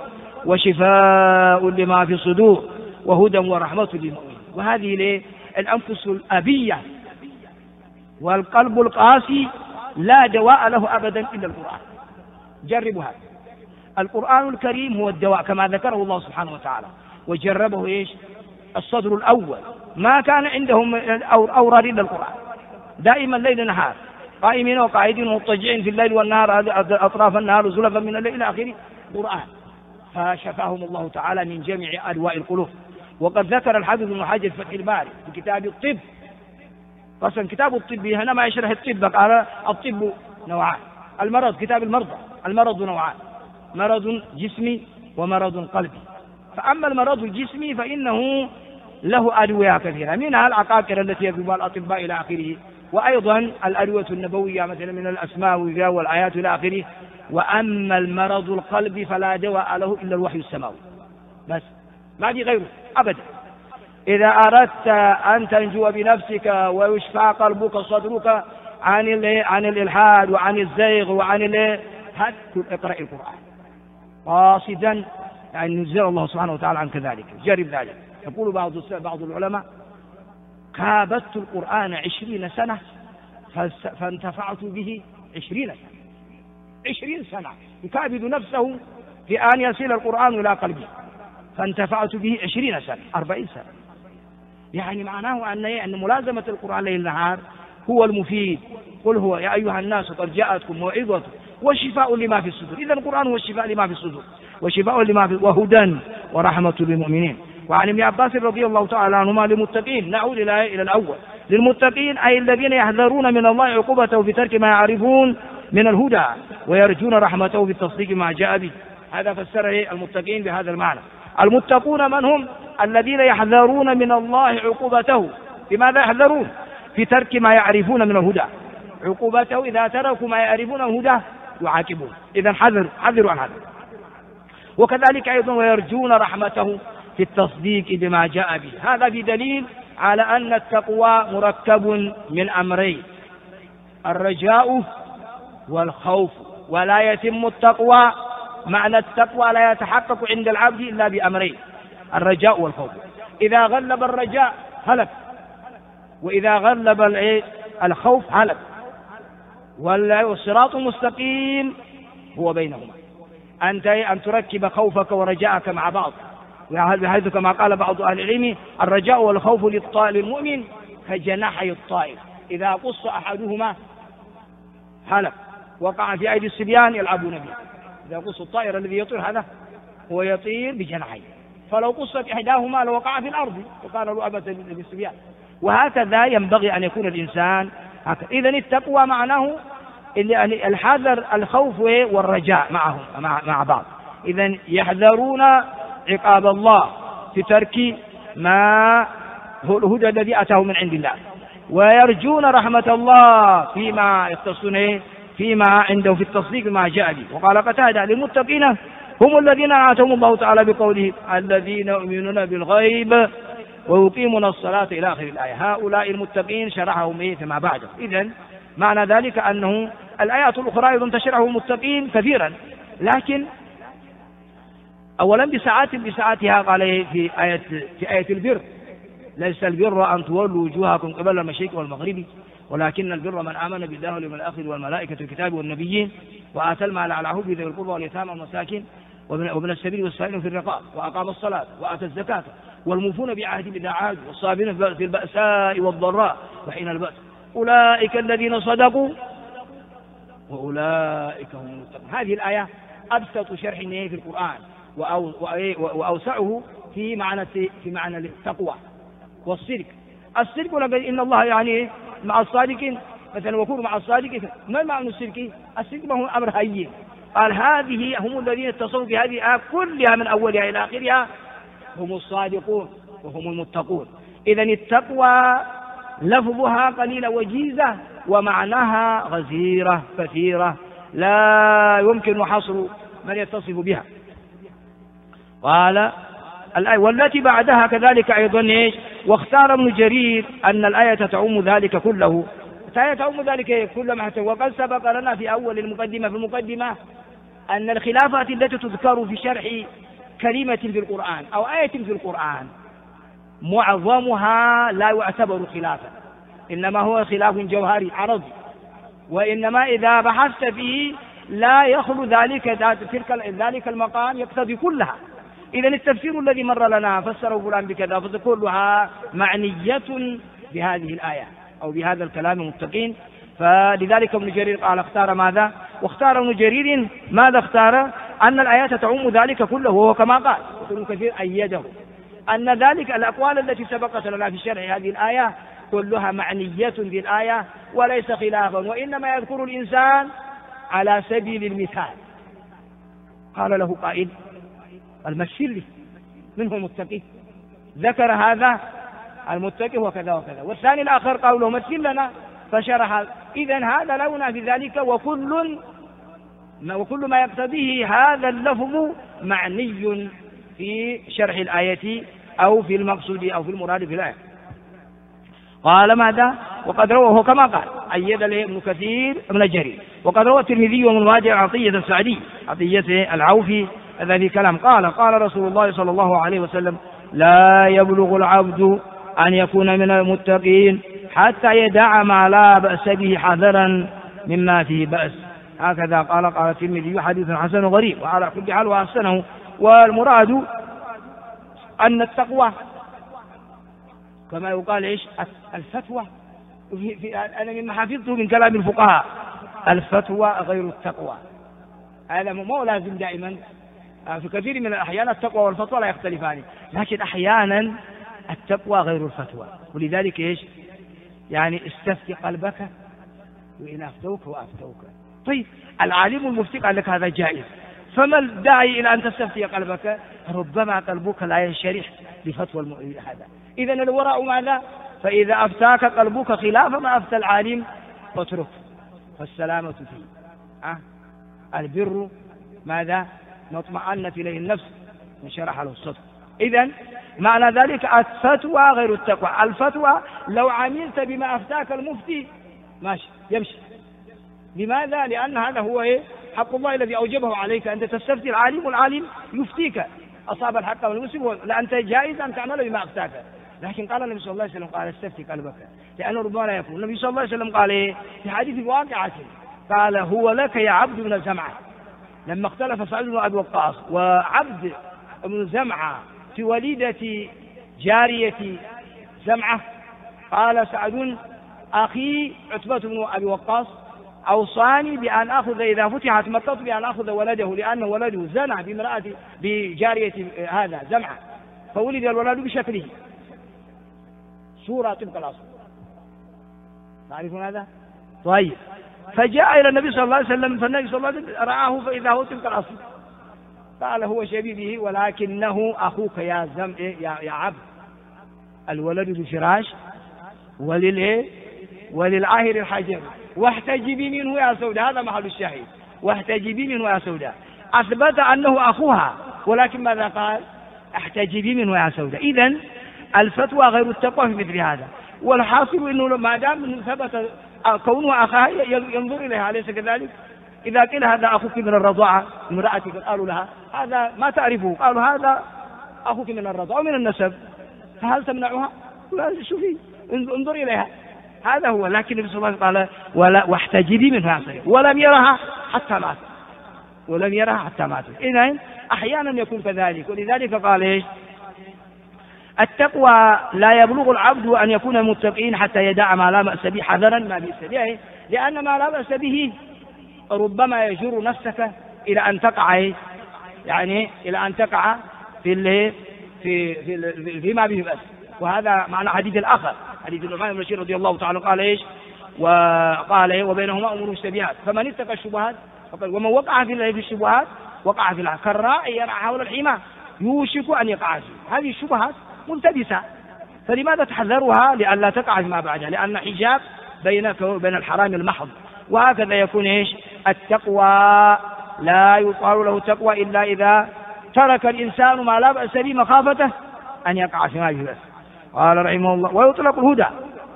وشفاء لما في الصدور وهدى ورحمة للمؤمنين. وهذه الأنفس الأبية والقلب القاسي لا دواء له أبدا إلا القرآن. جربوا هذا. القرآن الكريم هو الدواء كما ذكره الله سبحانه وتعالى، وجربه الصدر الأول، ما كان عندهم أوراد إلا القرآن، دائما ليل نهار، قائمين وقاعدين ومضطجعين في الليل والنهار، أطراف النهار وزلفا من الليل إلى آخره قرآن. فشفاهم الله تعالى من جميع أدواء القلوب. وقد ذكر الحافظ ابن حجر في فتح الباري في كتاب الطب، قسم كتاب الطب هنا ما يشرح الطب، قال الطب نوعان، المرض كتاب المرضى، المرض نوعان: مرض جسمي ومرض قلبي. فأما المرض الجسمي فإنه له أدوية كثيرة، منها العقاقير التي يذوبها الأطباء إلى آخره، وأيضا الأدوية النبوية مثلا من الأسماء والآيات إلى آخره. وأما المرض القلبي فلا دواء له إلا الوحي السماوي، بس ما في غيره أبدا. إذا أردت أن تنجو بنفسك ويشفى قلبك صدرك عن الإلحاد وعن الزيغ وعن اقرأ القرآن قاصدا، يعني نزل الله سبحانه وتعالى عنك ذلك. جرب ذلك. يقول بعض العلماء كابدت القرآن 20 سنة فانتفعت به 20 سنة. 20 سنة يكابد نفسه في أن يصل القرآن إلى قلبه. فانتفعت به 20 سنة 40 سنة. يعني معناه أن ملازمة القرآن ليل نهار هو المفيد. قل هو يا أيها الناس قد جاءتكم موعظة وشفاء لما في الصدور. إذا القرآن هو الشفاء لما في الصدور وشفاء لما في وهدى ورحمة للمؤمنين. وعن ابن عباس رضي الله تعالى عنهما للمتقين، نعود إلى الأول، للمتقين أي الذين يحذرون من الله عقوبته في ترك ما يعرفون من الهدى ويرجون رحمته في التصديق ما جاء به. هذا فسره المتقين بهذا المعنى. المتقون من هم؟ الذين يحذرون من الله عقوبته. لماذا يحذرون؟ في ترك ما يعرفون من الهدى. عقوبته إذا تركوا ما يعرفون الهدى يعاقبون. إذا حذروا عن هذا. وكذلك أيضا ويرجون رحمته في التصديق بما جاء به. هذا بدليل على أن التقوى مركب من أمرين: الرجاء والخوف. ولا يتم التقوى، معنى التقوى لا يتحقق عند العبد إلا بأمرين: الرجاء والخوف. إذا غلب الرجاء هلك، وإذا غلب الخوف هلك. والصراط المستقيم هو بينهما، أن تركب خوفك ورجاءك مع بعض، بحيث كما قال بعض أهل العلم: الرجاء والخوف للمؤمن كجناحي الطائر، إذا قص أحدهما هلك، وقع في أيدي الصبيان يلعبون به. إذا قص الطائر الذي يطير هذا هو يطير بجناحيه، فلو قصت إحداهما لوقع في الأرض وكان لعبة للصبيان. وهكذا ينبغي أن يكون الإنسان هكذا. إذن التقوى معناه الحذر، الخوف والرجاء معهم مع بعض. إذن يحذرون عقاب الله في ترك ما هو الهدى الذي أتاه من عند الله، ويرجون رحمة الله فيما يختصون فيما عنده في التصديق ما جاء به. وقال قتادة: للمتقين هم الذين آتاهم الله تعالى بقوله: الذين يؤمنون بالغيب ويقيمون الصلاة إلى آخر الآية. هؤلاء المتقين شرحهم فيما بعده. إذن معنى ذلك أنه الآيات الأخرى أيضا تشرحه المتقين كثيرا، لكن أولا بساعتها قال في آية البر: ليس البر أن تولوا وجوهكم قبل المشرق والمغرب ولكن البر من آمن بالله واليوم الآخر والملائكة والكتاب والنبيين وآتى المال على حبه ذوي القربى واليتامى والمساكين وابن السبيل والسائلين في الرقاب وأقام الصلاة وآتى الزكاة والموفون بعهدهم إذا عاهدوا والصابرين في البأساء والضراء وحين البأس أولئك الذين صدقوا وأولئك هم المتقون. هذه الآية أبسط شرح في القرآن وأوسعه في معنى التقوى والصدق. الصدق إن الله يعني مع الصادقين مثلا، وكونوا مع الصادقين. ما معنى الصدق؟ الصدق ما هو أمر هين. قال هذه هم الذين اتصلوا بهذه الآية كلها من أولها إلى آخرها هم الصادقون وهم المتقون. إذن التقوى لفظها قليلة وجيزة ومعناها غزيرة كثيرة لا يمكن حصر من يتصف بها. قال الآية والتي بعدها كذلك أيضا واختار ابن جرير أن الآية تعم ذلك كله. الآية تعم ذلك كله، وقد سبق لنا في أول المقدمة أن الخلافات التي تذكر في شرح كلمة في القرآن أو آية في القرآن معظمها لا يعتبر خلافا، إنما هو خلاف جوهري عرضي، وإنما إذا بحثت فيه لا يخلو ذلك المقام يقتضي كلها. إذن التفسير الذي مر لنا فسره فلان بكذا فكلها معنية بهذه الآية أو بهذا الكلام المتقين. فلذلك ابن جرير قال اختار ماذا؟ واختار ابن جرير ماذا اختار؟ أن الآيات تعم ذلك كله، وهو كما قال ابن كثير أيده أن ذلك الأقوال التي سبقت لنا في شرح هذه الآية كلها معنية بالآية وليس خلافا، وإنما يذكر الإنسان على سبيل المثال. قال له قائل: المثل لي منه المتقي، ذكر هذا المتقي وكذا وكذا، والثاني الآخر قال له مثل لنا فشرح. إذن هذا لا ينافي ذلك، وكل ما يقتضيه هذا اللفظ معني في شرح الآية أو في المقصود أو في المراد في الآية. قال ماذا؟ وقد رواه كما قال أيد له ابن كثير ابن جرير. وقد روى الترمذي ومن واجع عطية السعدي عطية العوفي هذا في كلام قال رسول الله صلى الله عليه وسلم: لا يبلغ العبد أن يكون من المتقين حتى يدع ما لا بأس به حذرا مما فيه بأس. هكذا قال الترمذي: حديث حسن غريب، وعلى كل حال وحسنه. والمراد أن التقوى كما يقال إيش الفتوى أنا مما حفظته من كلام الفقهاء الفتوى غير التقوى. هذا مو لازم دائما، في كثير من الأحيان التقوى والفتوى لا يختلفان، لكن أحيانا التقوى غير الفتوى. ولذلك إيش يعني استفتي قلبك وإن أفتوك وأفتوك. طيب العالم المفتي قال لك هذا جائز، فما الداعي إلى أن تستفتي قلبك؟ ربما قلبك لا ينشرح بفتوى هذا. إذن الوراء ماذا؟ فإذا أفتاك قلبك خلاف ما أفتى العالم فاترك، فالسلامة فيه. البر ماذا؟ ما اطمأنت إليه النفس وانشرح له الصدر. إذن معنى ذلك الفتوى غير التقوى. الفتوى لو عملت بما أفتاك المفتي ماشي يمشي. لماذا؟ لأن هذا هو حق الله الذي أوجبه عليك، أنت تستفتي العالم والعالم يفتيك، أصاب الحق والمسلم، لأنت جائز أن تعمل بما أفتاك. لكن قال النبي صلى الله عليه وسلم قال استفتي قلبك، لأنه ربما لا يكون. النبي صلى الله عليه وسلم قال في حديث واقعة قال هو لك يا عبد بن زمعة، لما اختلف سعد بن أبي وقاص وعبد بن زمعة في وليدة جارية زمعة، قال سعد أخي عتبة بن أبي وقاص أوصاني بأن أخذ إذا فتحت مكة بأن أخذ ولده، لأن ولده زنى بامرأة بجارية هذا زمعة، فولد الولد بشكله صورة طبق الأصل. تعرفون هذا؟ طيب فجاء إلى النبي صلى الله عليه وسلم، فالنبي صلى الله عليه وسلم رآه فإذا هو طبق الأصل، قال هو شبيبه ولكنه أخوك يا يا عبد، الولد بالفراش وللعاهر الحجر، واحتجبي منه يا سوداء. هذا محل الشاهد، واحتجبي منه يا سوداء. أثبت أنه أخوها، ولكن ماذا قال؟ احتجبي منه يا سوداء. إذن الفتوى غير التقوى في مثل هذا. والحاصل أنه ما دام ثبت كونه أخاها ينظر إليها، أليس كذلك؟ إذا قيل هذا أخوك من الرضاعة، امرأتك قالوا لها هذا ما تعرفه، قالوا هذا أخوك من الرضاعة ومن النسب، فهل تمنعها؟ لا، شوفي انظر إليها، هذا هو. لكن النبي صلى الله عليه وسلم قال واحتجبي منها، ولم يرها حتى مات، ولم يرها حتى مات. إذن أحيانا يكون كذلك. ولذلك قال إيش؟ التقوى لا يبلغ العبد أن يكون متقين حتى يدع ما لا بأس به حذرا ما بأس به، لأن ما لا بأس به ربما يجر نفسك إلى أن تقع، يعني إلى أن تقع فيما به بأس. وهذا معنى حديث الآخر، حديث النعمان بن بشير رضي الله تعالى قال إيش؟ وقال وبينهما أمور مشتبهات فمن اتقى الشبهات ومن وقع في الشبهات وقع في العقل، كالراعي يرعى حول الحمى يوشك أن يقع فيه. هذه الشبهات ملتبسة، فلماذا تحذرها؟ لئلا تقع فيما بعدها، لأن حجاب بينك وبين الحرام المحض. وهكذا يكون إيش؟ التقوى لا يقال له تقوى إلا إذا ترك الإنسان ما لا بأس به مخافته أن يقع فيما به بأس. قال رحمه الله ويطلق الهدى.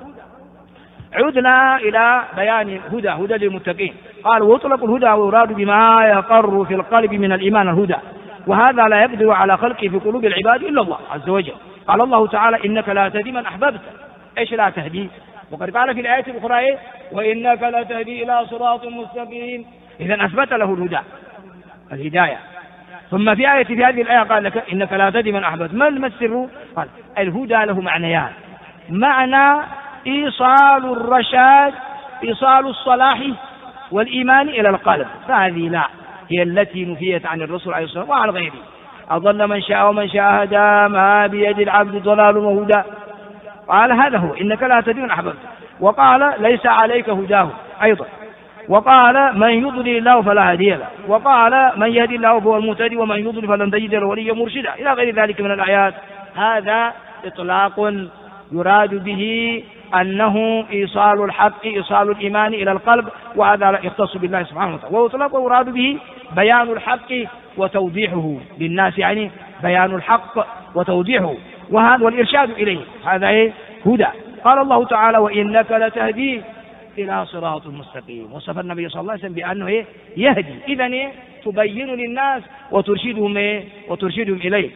عدنا إلى بيان هدى للمتقين. قال ويطلق الهدى ويراد بما يقر في القلب من الإيمان الهدى، وهذا لا يقدر على خلقه في قلوب العباد إلا الله عز وجل. قال الله تعالى إنك لا تهدي من أحببت. إيش لا تهدي؟ وقد قال في الآية الأخرى وإنك لا تهدي إلى صراط مستقيم. إذن أثبت له الهدى الهداية. ثم في آية في هذه الآية قال لك إنك لا تهدي من أحببت. ما السر؟ قال الهدى له معنيان: معنى إيصال الرشاد، إيصال الصلاح والإيمان إلى القلب، فهذه لا هي التي نفيت عن الرسول عليه الصلاة والسلام وعن غيره. أضل من شاء ومن شاء هدى، ما بيد العبد ضلال وهدى. قال هذا هو إنك لا تهدي من أحببت. وقال ليس عليك هداه أيضا. وقال من يضلل الله فلا هادي له. وقال من يهدي الله فهو المهتدي ومن يضلل فلن تجد له وليا مرشدا، إلى غير ذلك من الآيات. هذا إطلاق يراد به أنه إيصال الحق، إيصال الإيمان إلى القلب، وهذا يختص بالله سبحانه وتعالى. وإطلاق يراد به بيان الحق وتوضيحه للناس، يعني بيان الحق وتوضيحه وهذا والإرشاد إليه، هذا هدى. قال الله تعالى وإنك لتهدي إلى صراط مستقيم. وصف النبي صلى الله عليه وسلم بأنه يهدي، إذن تبين للناس وترشدهم إليه.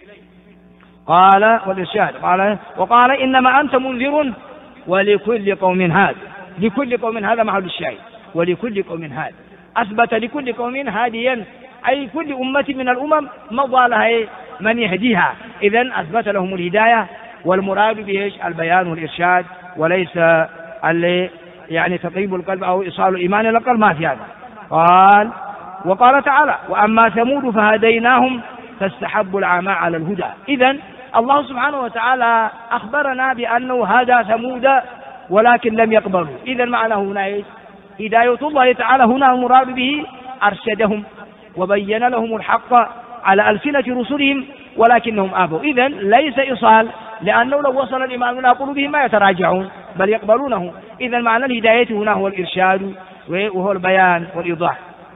قال والإرشاد. وقال إنما أنت منذر ولكل قوم هاد. لكل قوم، هذا محل الشاهد، ولكل قوم هاد. أثبت لكل قوم هاديا، أي كل أمة من الأمم مضى لها من يهديها، إذن أثبت لهم الهداية، والمراد به البيان والإرشاد، وليس يعني تطيب القلب أو إيصال الإيمان إلى القلب، ما في هذا. وقال تعالى: وأما ثمود فهديناهم فاستحبوا العمى على الهدى. إذن الله سبحانه وتعالى أخبرنا بأنه هدى ثمود ولكن لم يقبلوا. إذن معنى هنا إيش؟ هداية الله تعالى هنا المراد به أرشدهم وبين لهم الحق على ألسنة رسلهم ولكنهم آبوا. إذن ليس إيصال، لأنه لو وصل الإيمان إلى قلوبهم ما يتراجعون بل يقبلونه. إذن معنى الهداية هنا هو الإرشاد وهو البيان والإيضاح.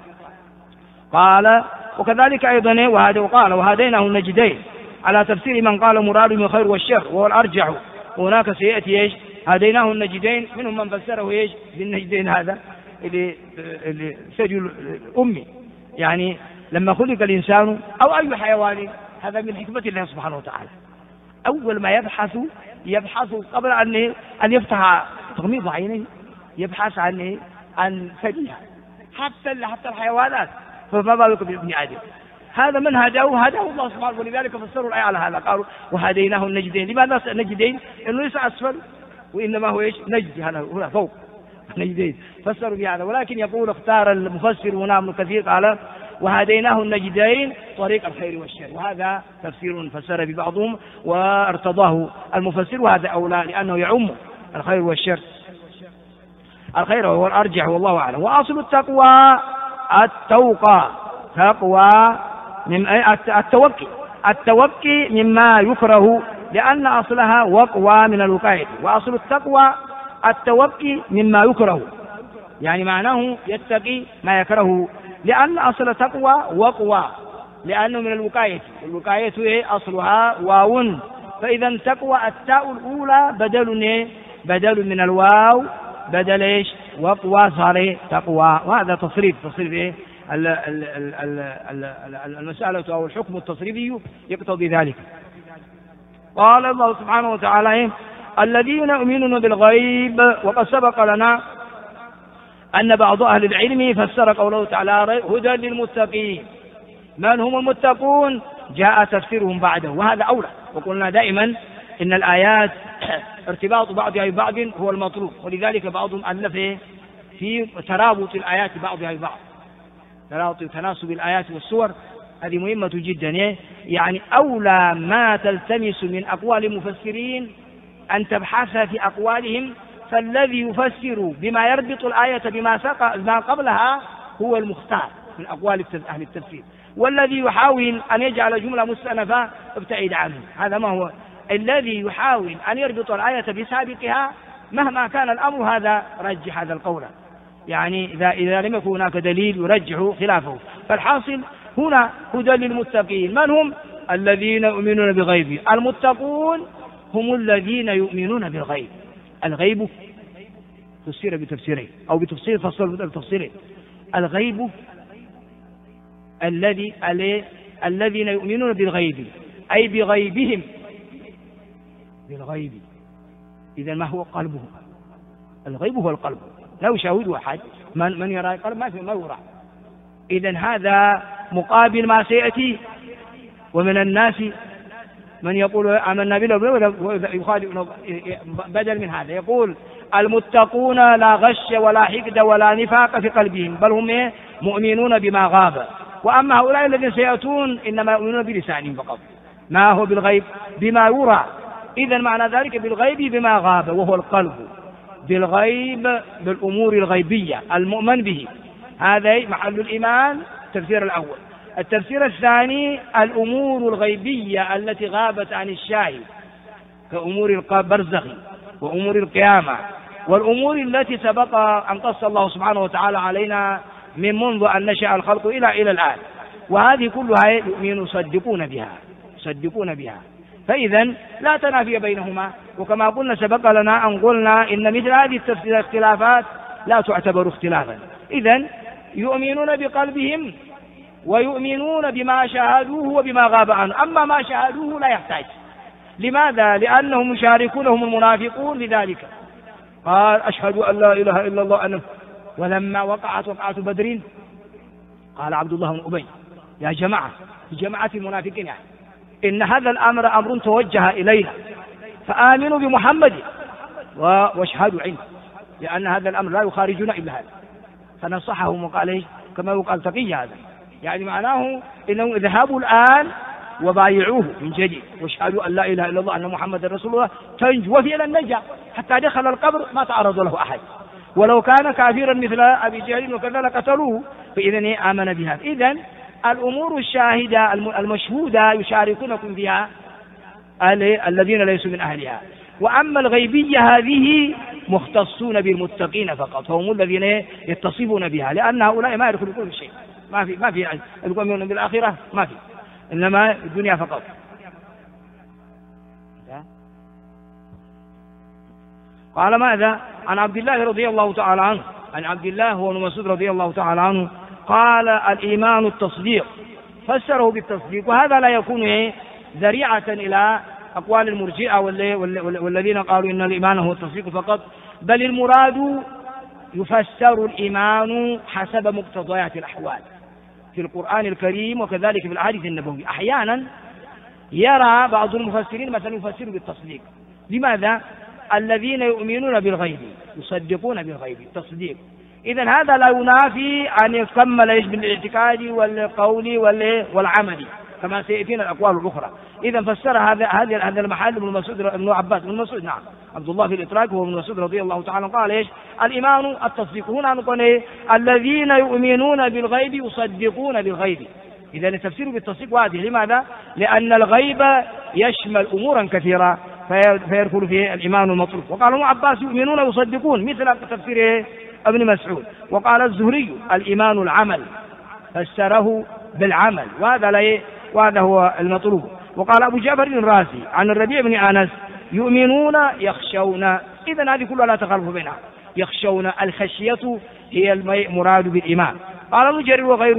قال: وكذلك أيضا وقال: وهديناه النجدين، على تفسير من قال مراد من الخير والشر وهو الأرجح. وهناك سيأتي إيش؟ هديناه النجدين، منهم من فسره إيش بالنجدين هذا اللي سجل أمي، يعني لما خلق الإنسان أو أي حيوان، هذا من حكمة الله سبحانه وتعالى. أول ما يبحث قبل أن يفتح تغميض عينيه يبحث عن ثديها، حتى الحيوانات، فما بالك بابن آدم. هذا من هداه الله سبحانه، ولذلك فسروا الآية على هذا، قالوا: وهديناه النجدين. لماذا النجدين؟ إنه ليس أسفل وإنما هو إيش؟ نجد، هنا فوق نجدين، فسروا بهذا. ولكن يقول اختار المفسر هنا ابن كثير قال: وهديناه النجدين طريق الخير والشر. وهذا تفسير فسر ببعضهم وارتضاه المفسر، وهذا أولى لأنه يعم الخير والشر. الخير هو الأرجح والله أعلم. وأصل التقوى التوقى، تقوى من التوقي مما يكره، لأن أصلها وقوى من الوقاية. وأصل التقوى التوقي مما يكره، يعني معناه يتقي ما يكره، لأن أصل التقوى وقوى، لأنه من الوقاية. الوقاية أصلها واو، فإذا تقوى التاء الأولى بدل من الواو، بدل إيش؟ وقوى صار تقوى. وهذا تصريف المسألة أو الحكم التصريفي يقتضي ذلك. قال الله سبحانه وتعالى: الذين يؤمنون بالغيب. وقد سبق لنا أن بعض أهل العلم فسر قوله تعالى هدى للمتقين. من هم المتقون؟ جاء تفسيرهم بعده، وهذا أولى. وقلنا دائما إن الآيات ارتباط بعضها ببعض هو المطلوب، ولذلك بعضهم ألف في ترابط الآيات بعضها ببعض، ترابط تناسب الآيات والسور، هذه مهمة جدا. يعني أولى ما تلتمس من أقوال المفسرين أن تبحث في أقوالهم، فالذي يفسر بما يربط الآية بما قبلها هو المختار من أقوال أهل التفسير، والذي يحاول أن يجعل جملة مستأنفة ابتعد عنه. هذا ما هو الذي يحاول أن يربط الآية بسابقها مهما كان الأمر، هذا رجح هذا القول، يعني إذا لم يكن هناك دليل يرجح خلافه. فالحاصل هنا هدى للمتقين. من هم؟ الذين يؤمنون بالغيب. المتقون هم الذين يؤمنون بالغيب. الغيب تفسير بتفسيرين أو بتفسير فصل بتفسيرين. الغيب الذين يؤمنون بالغيب، أي بغيبهم، بالغيب. إذا ما هو قلبه؟ الغيب هو القلب، لا يشاهده أحد. من يرى القلب ما يرى. إذا هذا مقابل ما سيأتي. ومن الناس من يقول آمنا بالله ويخالف، بدل من هذا يقول المتقون لا غش ولا حقد ولا نفاق في قلبهم، بل هم مؤمنون بما غاب. وأما هؤلاء الذين سيأتون إنما يؤمنون بلسانهم فقط، ما هو بالغيب بما يرى. إذا معنى ذلك بالغيب بما غاب وهو القلب، بالغيب بالأمور الغيبية المؤمن به. هذا محل الإيمان. التفسير الأول. التفسير الثاني الأمور الغيبية التي غابت عن الشاهد، كأمور البرزخ وأمور القيامة والأمور التي سبق أن قص الله سبحانه وتعالى علينا من منذ أن نشأ الخلق إلى الآن. وهذه كلها يصدقون بها. فإذا لا تنافي بينهما. وكما قلنا سبق لنا أن قلنا إن مثل هذه الاختلافات لا تعتبر اختلافا. إذا يؤمنون بقلبهم ويؤمنون بما شاهدوه وبما غاب عنه. أما ما شاهدوه لا يحتاج. لماذا؟ لأنهم يشاركونهم المنافقون لذلك. قال أشهد أن لا إله إلا الله أنه. ولما وقعت وقعة بدر قال عبد الله بن أبي يا جماعة، في جماعة المنافقين يعني إن هذا الأمر أمر توجه إلينا فآمنوا بمحمد واشهدوا عنده، لأن هذا الأمر لا يخارجنا إلا هذا. فنصحهم وقال إيش كما يقال تقي هذا، يعني معناه إنهم اذهبوا الآن وبايعوه من جديد واشهدوا أن لا إله إلا الله أن محمد رسول الله تنجو، وفعلا نجا حتى دخل القبر ما تعرض له أحد، ولو كان كافرا مثل أبي جهل وكذا لقتلوه، فإذن آمن بها. إذن الأمور الشاهدة المشهودة يشاركونكم فيها الذين ليسوا من أهلها، وأما الغيبية هذه مختصون بالمتقين فقط، هم الذين يتصفون بها، لأن هؤلاء ما يدخلون كل شيء، ما في يؤمنون بالآخرة، ما في، إنما الدنيا فقط. قال ماذا؟ عن عبد الله رضي الله تعالى عنه، عن عبد الله هو ابن مسعود رضي الله تعالى عنه قال الإيمان التصديق، فسره بالتصديق، وهذا لا يكون ذريعة إلى أقوال المرجئة والذين قالوا إن الإيمان هو التصديق فقط، بل المراد يفسر الإيمان حسب مقتضيات الأحوال في القرآن الكريم وكذلك في الأحاديث النبوية. أحيانا يرى بعض المفسرين مثلا يفسر بالتصديق. لماذا؟ الذين يؤمنون بالغيب يصدقون بالغيب التصديق. إذن هذا لا ينافي أن يكمل بالاعتقاد والقول والعمل كما سيأتينا الأقوال الأخرى. إذن فسر هذا المحل ابن مسعود ابن عباس بن مسعود، نعم عبد الله في الإتراك هو ابن مسعود رضي الله تعالى قال إيش؟ الإيمان التصديق. هنا نقول إيه؟ الذين يؤمنون بالغيب يصدقون بالغيب. إذا التفسير بالتصديق واضح. لماذا؟ لأن الغيب يشمل أمورا كثيرة فيدخل فيه الإيمان المطلوب. وقال ابن عباس يؤمنون يصدقون مثل تفسير ابن مسعود. وقال الزهري الإيمان العمل، فسره بالعمل، وهذا هو المطلوب. وقال أبو جعفر الرازي عن الربيع بن أنس يؤمنون يخشون. إذن هذه كلها لا تخالف بينها، يخشون الخشية هي المراد بالإيمان. قال ابن جرير وغيره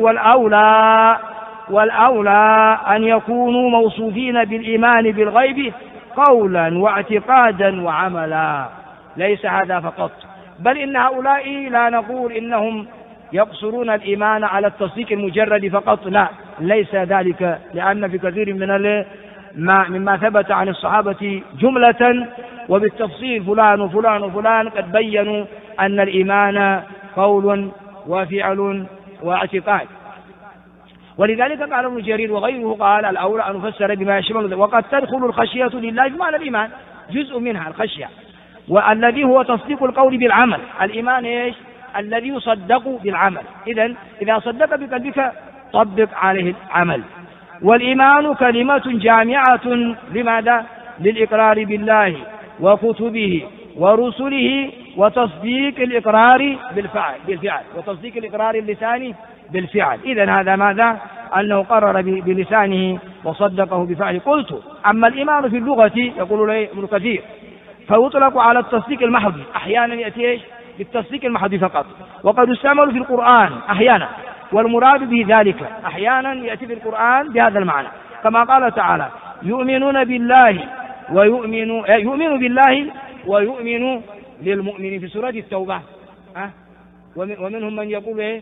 والأولى أن يكونوا موصوفين بالإيمان بالغيب قولا واعتقادا وعملا، ليس هذا فقط، بل إن هؤلاء لا نقول إنهم يقصرون الإيمان على التصديق المجرد فقط، لا، ليس ذلك، لأن في كثير مما ثبت عن الصحابة جملة وبالتفصيل فلان وفلان وفلان قد بيّنوا أن الإيمان قول وفعل واعتقاد. ولذلك قال ابن جرير وغيره قال الأولى أن نفسر بما يشمل، وقد تدخل الخشية لله بمعنى الإيمان، جزء منها الخشية، والذي هو تصديق القول بالعمل. الإيمان إيش؟ الذي يصدق بالعمل. إذا صدق بقلبك طبق عليه العمل. والإيمان كلمة جامعة لماذا؟ للإقرار بالله وكتبه ورسله وتصديق الإقرار بالفعل وتصديق الإقرار اللساني بالفعل. إذن هذا ماذا؟ أنه قرر بلسانه وصدقه بفعله. قلت أما الإيمان في اللغة يقول لي ابن كثير فيطلق على التصديق المحض، أحيانا يأتي بالتصديق المحض فقط، وقد يستعمل في القرآن أحيانا، والمراد به ذلك أحيانا يأتي في القرآن بهذا المعنى، كما قال تعالى يؤمن بالله ويؤمن للمؤمن في سورة التوبة. ومنهم من يقول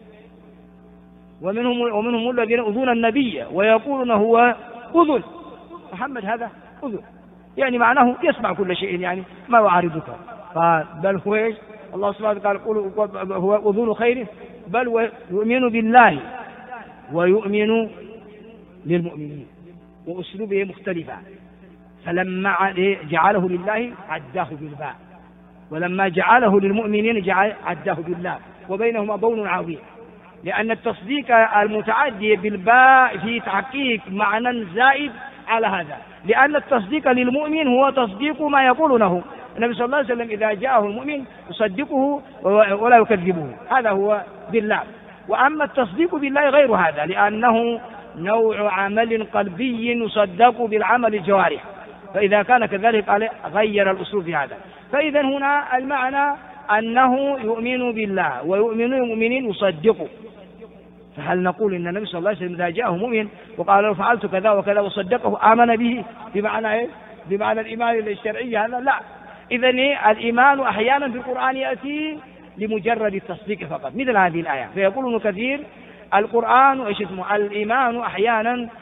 ومنهم الذين يؤذون النبي ويقولون هو أذن محمد، هذا أذن، يعني معناه يسمع كل شيء، يعني ما يعارضك. قال بل هو ايش؟ الله سبحانه وتعالى يقول هو أذن خير، بل يؤمن بالله ويؤمن للمؤمنين، وأسلوبه مختلفة. فلما جعله لله عداه بالباء، ولما جعله للمؤمنين عداه بالله، وبينهما بون عظيم، لأن التصديق المتعدي بالباء في تحقيق معنى زائد على هذا، لأن التصديق للمؤمن هو تصديق ما يقوله النبي صلى الله عليه وسلم، إذا جاءه المؤمن يصدقه ولا يكذبه، هذا هو بالله. وأما التصديق بالله غير هذا، لأنه نوع عمل قلبي يصدق بالعمل الجوارح، فإذا كان كذلك قال غير الأسلوب في هذا. فإذا هنا المعنى أنه يؤمن بالله ويؤمن المؤمنين يصدقه. فهل نقول إن النبي صلى الله عليه وسلم إذا جاءه مؤمن وقال له فعلت كذا وكذا وصدقه آمن به بمعنى إيه؟ بمعنى الإيمان الشرعي هذا؟ لا. إذن الإيمان أحيانا في القرآن يأتي لمجرد التصديق فقط، مثل هذه الآية. فيقول ابن كثير القرآن إيش اسمه؟ الإيمان أحيانا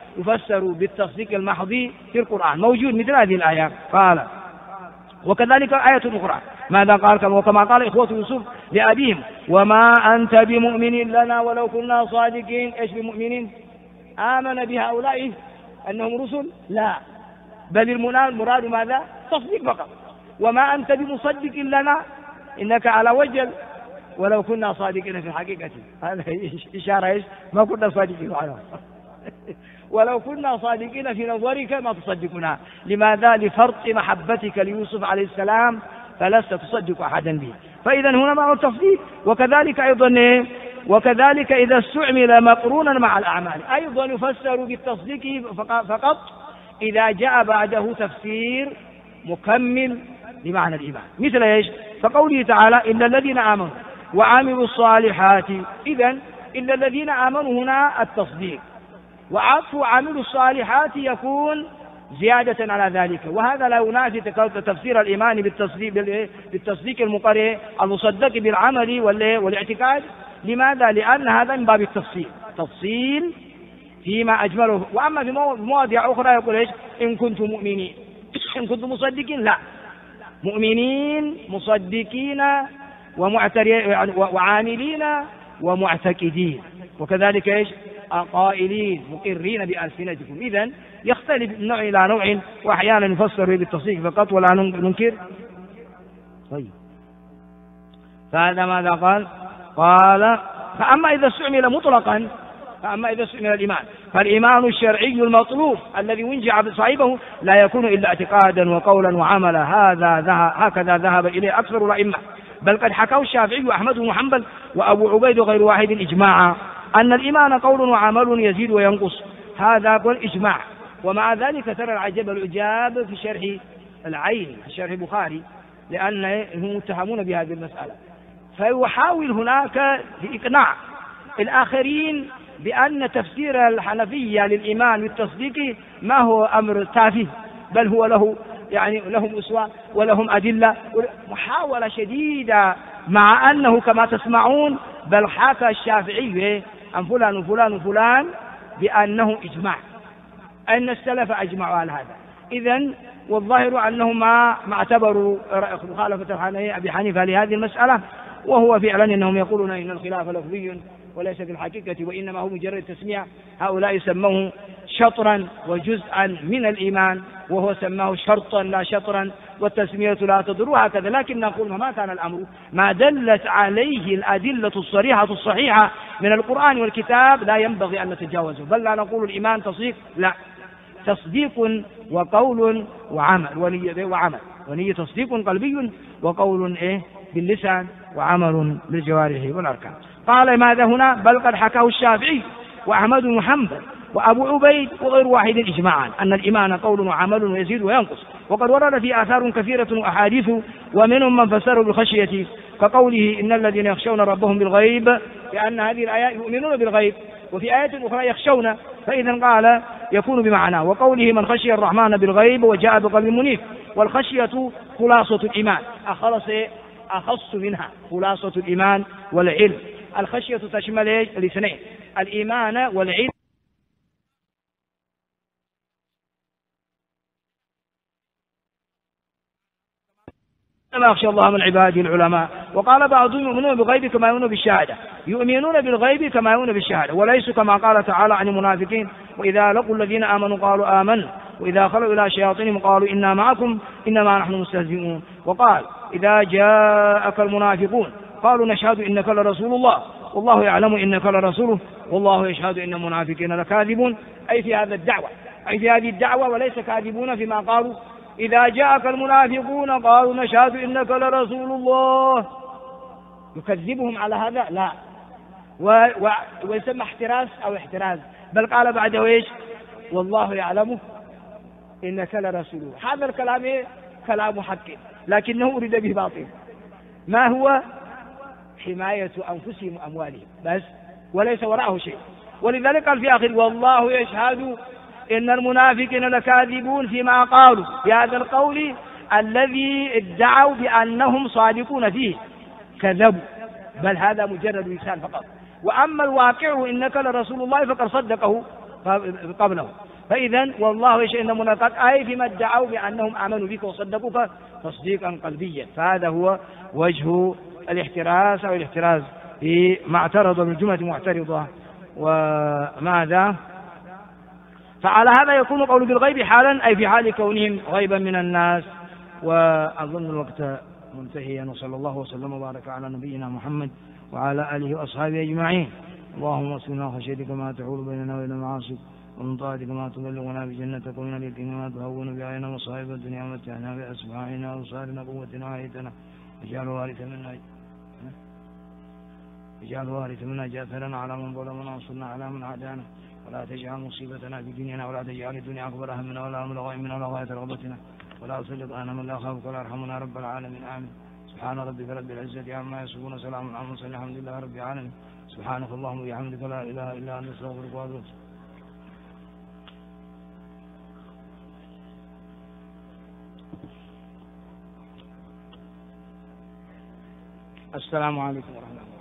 يفسر بالتصديق المحضي في القرآن، موجود مثل هذه الآية. قال وكذلك آية أخرى ماذا قال؟ وكما قال إخوة يوسف لأبيهم وما أنت بمؤمن لنا ولو كنا صادقين. إيش بمؤمنين؟ آمن بهؤلاء أنهم رسل؟ لا، بل المراد ماذا؟ تصديق فقط. وما أنت بمصدق لنا إنك على وجل ولو كنا صادقين في الحقيقة. هذا إشارة إيش؟ ما كنا صادقين على ولو كنا صادقين في نظرك ما تصدقنا. لماذا؟ لفرط محبتك ليوسف عليه السلام فلست تصدق أحدا به. فإذا هنا معنى التصديق. وكذلك أيضا وكذلك إذا استعمل مقرونا مع الأعمال أيضا يفسر بالتصديق فقط إذا جاء بعده تفسير مكمل لمعنى الإيمان. مثل إيش؟ فقوله تعالى إلا الذين آمنوا وعملوا الصالحات. إذن إلا الذين آمنوا هنا التصديق، وعطف عملوا الصالحات يكون زيادة على ذلك، وهذا لا ينافي تفسير الإيمان بالتصديق المصدق بالعمل والاعتقاد. لماذا؟ لأن هذا من باب تفصيل فيما أجمله. وأما في مواضع أخرى يقول إيش؟ إن كنتم مؤمنين إن كنتم مصدقين، لا، مؤمنين مصدقين وعاملين ومعتقدين، وكذلك إيش؟ قائلين مقرين بألسنتكم. إذن يختلف من نوع إلى نوع، وأحيانا يفسر بالتصديق فقط ولا ننكر. طيب فهذا ماذا قال؟ قال فأما إذا استعمل مطلقا، فأما إذا استعمل الإيمان فالإيمان الشرعي المطلوب الذي ينجع بصاحبه لا يكون إلا اعتقادا وقولا وعملا. هكذا ذهب إليه أكثر الأئمة، بل قد حكاه الشافعي وأحمد بن حنبل وأبو عبيد وغير واحد إجماعا أن الإيمان قول وعمل يزيد وينقص. هذا قول إجماع. ومع ذلك ترى العجب العجاب في شرح العين في شرح البخاري، لأنهم متهمون بهذه المسألة، فيحاول هناك بإقناع الآخرين بأن تفسير الحنفية للإيمان بالتصديق ما هو أمر تافه، بل هو لهم أسوة ولهم أدلة، محاولة شديدة، مع أنه كما تسمعون بل حكى الشافعي عن فلان وفلان وفلان بأنه إجماع، أن السلف أجمعوا على هذا. إذن والظاهر أنهم ما اعتبروا مخالفة أبي حنيفة لهذه المسألة، وهو فعلا أنهم يقولون إن الخلاف لفظي وليس في الحقيقة، وإنما هو مجرد تسمية. هؤلاء سموه شطرا وجزءا من الإيمان، وهو سماه شرطا لا شطرا، والتسمية لا تضر، هكذا. لكن نقول ما كان الأمر ما دلت عليه الأدلة الصريحة الصحيحة من القرآن والكتاب لا ينبغي أن نتجاوزه، بل لا نقول الإيمان تصديق، لا، تصديق وقول وعمل ونية تصديق قلبي وقول باللسان وعمل بالجوارح والأركان. قال ماذا هنا؟ بل قد حكاه الشافعي وأحمد بن حنبل وأبو عبيد وغير واحد إجماعا أن الإيمان قول وعمل ويزيد وينقص. وقد ورد في آثار كثيرة وأحاديث، ومنهم من فسروا بالخشية كقوله إن الذين يخشون ربهم بالغيب، لأن هذه الآيات يؤمنون بالغيب، وفي آيات أخرى يخشون، فإذا قال يكون بمعناه. وقوله من خشي الرحمن بالغيب وجاء بقلب منيب. والخشية خلاصة الإيمان، أخص منها خلاصة الإيمان والعلم. الخشية تشمل الاثنين، الإيمان والعلم. ما يخشى الله من عباده العلماء. وقال بعضهم يؤمنون بالغيب كما يؤمنون بالشهادة، يؤمنون بالغيب كما يؤمنون بالشهادة، وليسوا كما قال تعالى عن المنافقين وإذا لقوا الذين آمنوا قالوا آمنا وإذا خلوا إلى شياطينهم قالوا إنا معكم إنما نحن مستهزئون. وقال إذا جاءك المنافقون قالوا نشهد إنك لرسول الله والله يعلم إنك لرسوله والله يشهد إن المنافقين لكاذبون، أي في هذا الدعوة، أي في هذه الدعوة، وليس كاذبون فيما قالوا. إذا جاءك المنافقون قالوا نشهد إنك لرسول الله، يكذبهم على هذا؟ لا، ويسمى احتراز، بل قال بعده إيش؟ والله يعلم إنك لرسوله. هذا الكلام كلام حق، لكنه أريد به باطل. ما هو؟ حماية أنفسهم وأموالهم بس، وليس وراءه شيء. ولذلك قال في آخر والله يشهد إن المنافقين لكاذبون فيما قالوا، بهذا القول الذي ادعوا بأنهم صادقون فيه كذبوا، بل هذا مجرد لسان فقط. وأما الواقع إنك لرسول الله فقد صدقه قبله. فإذا والله يشهد إنهم منافقات، أي فيما ادعوا بأنهم آمنوا بك وصدقوك تصديقا قلبيا. فهذا هو وجه الاحتراز أو الاحتراز فيما اعترض من جملة معترضة. وماذا؟ فعلى هذا يكون قول بالغيب حالا، أي في حال كونهم غيبا من الناس. وأظن الوقت منتهيا، وصلى الله وسلم وبارك على نبينا محمد وعلى آله وأصحابه أجمعين. اللهم اصلنا خشيتك ما تحول بيننا وبين معاصيك، ومن طاعتك ما تبلغنا بجنتك، ومن اليقين ما تهون بعين مصائب الدنيا، ومتعنا بأسماعنا وأبصارنا قوتنا وحيتنا، اجعل وارث منا جاثرنا على من ظلمنا، وانصرنا على من عادانا، ولا تجعل مصيبتنا في ديننا، ولا تجعل الدنيا أكبر همنا ولا مبلغ علمنا ولا غاية رغبتنا، ولا تسلط علينا من لا يخافك ولا يرحمنا رب العالمين. آمين. سبحان ربك رب العزة عما يصفون، وسلام على المرسلين، الحمد لله رب العالمين. سبحانك اللهم وبحمدك لا إله إلا أنت أستغفرك وأتوب إليك. السلام عليكم ورحمة الله.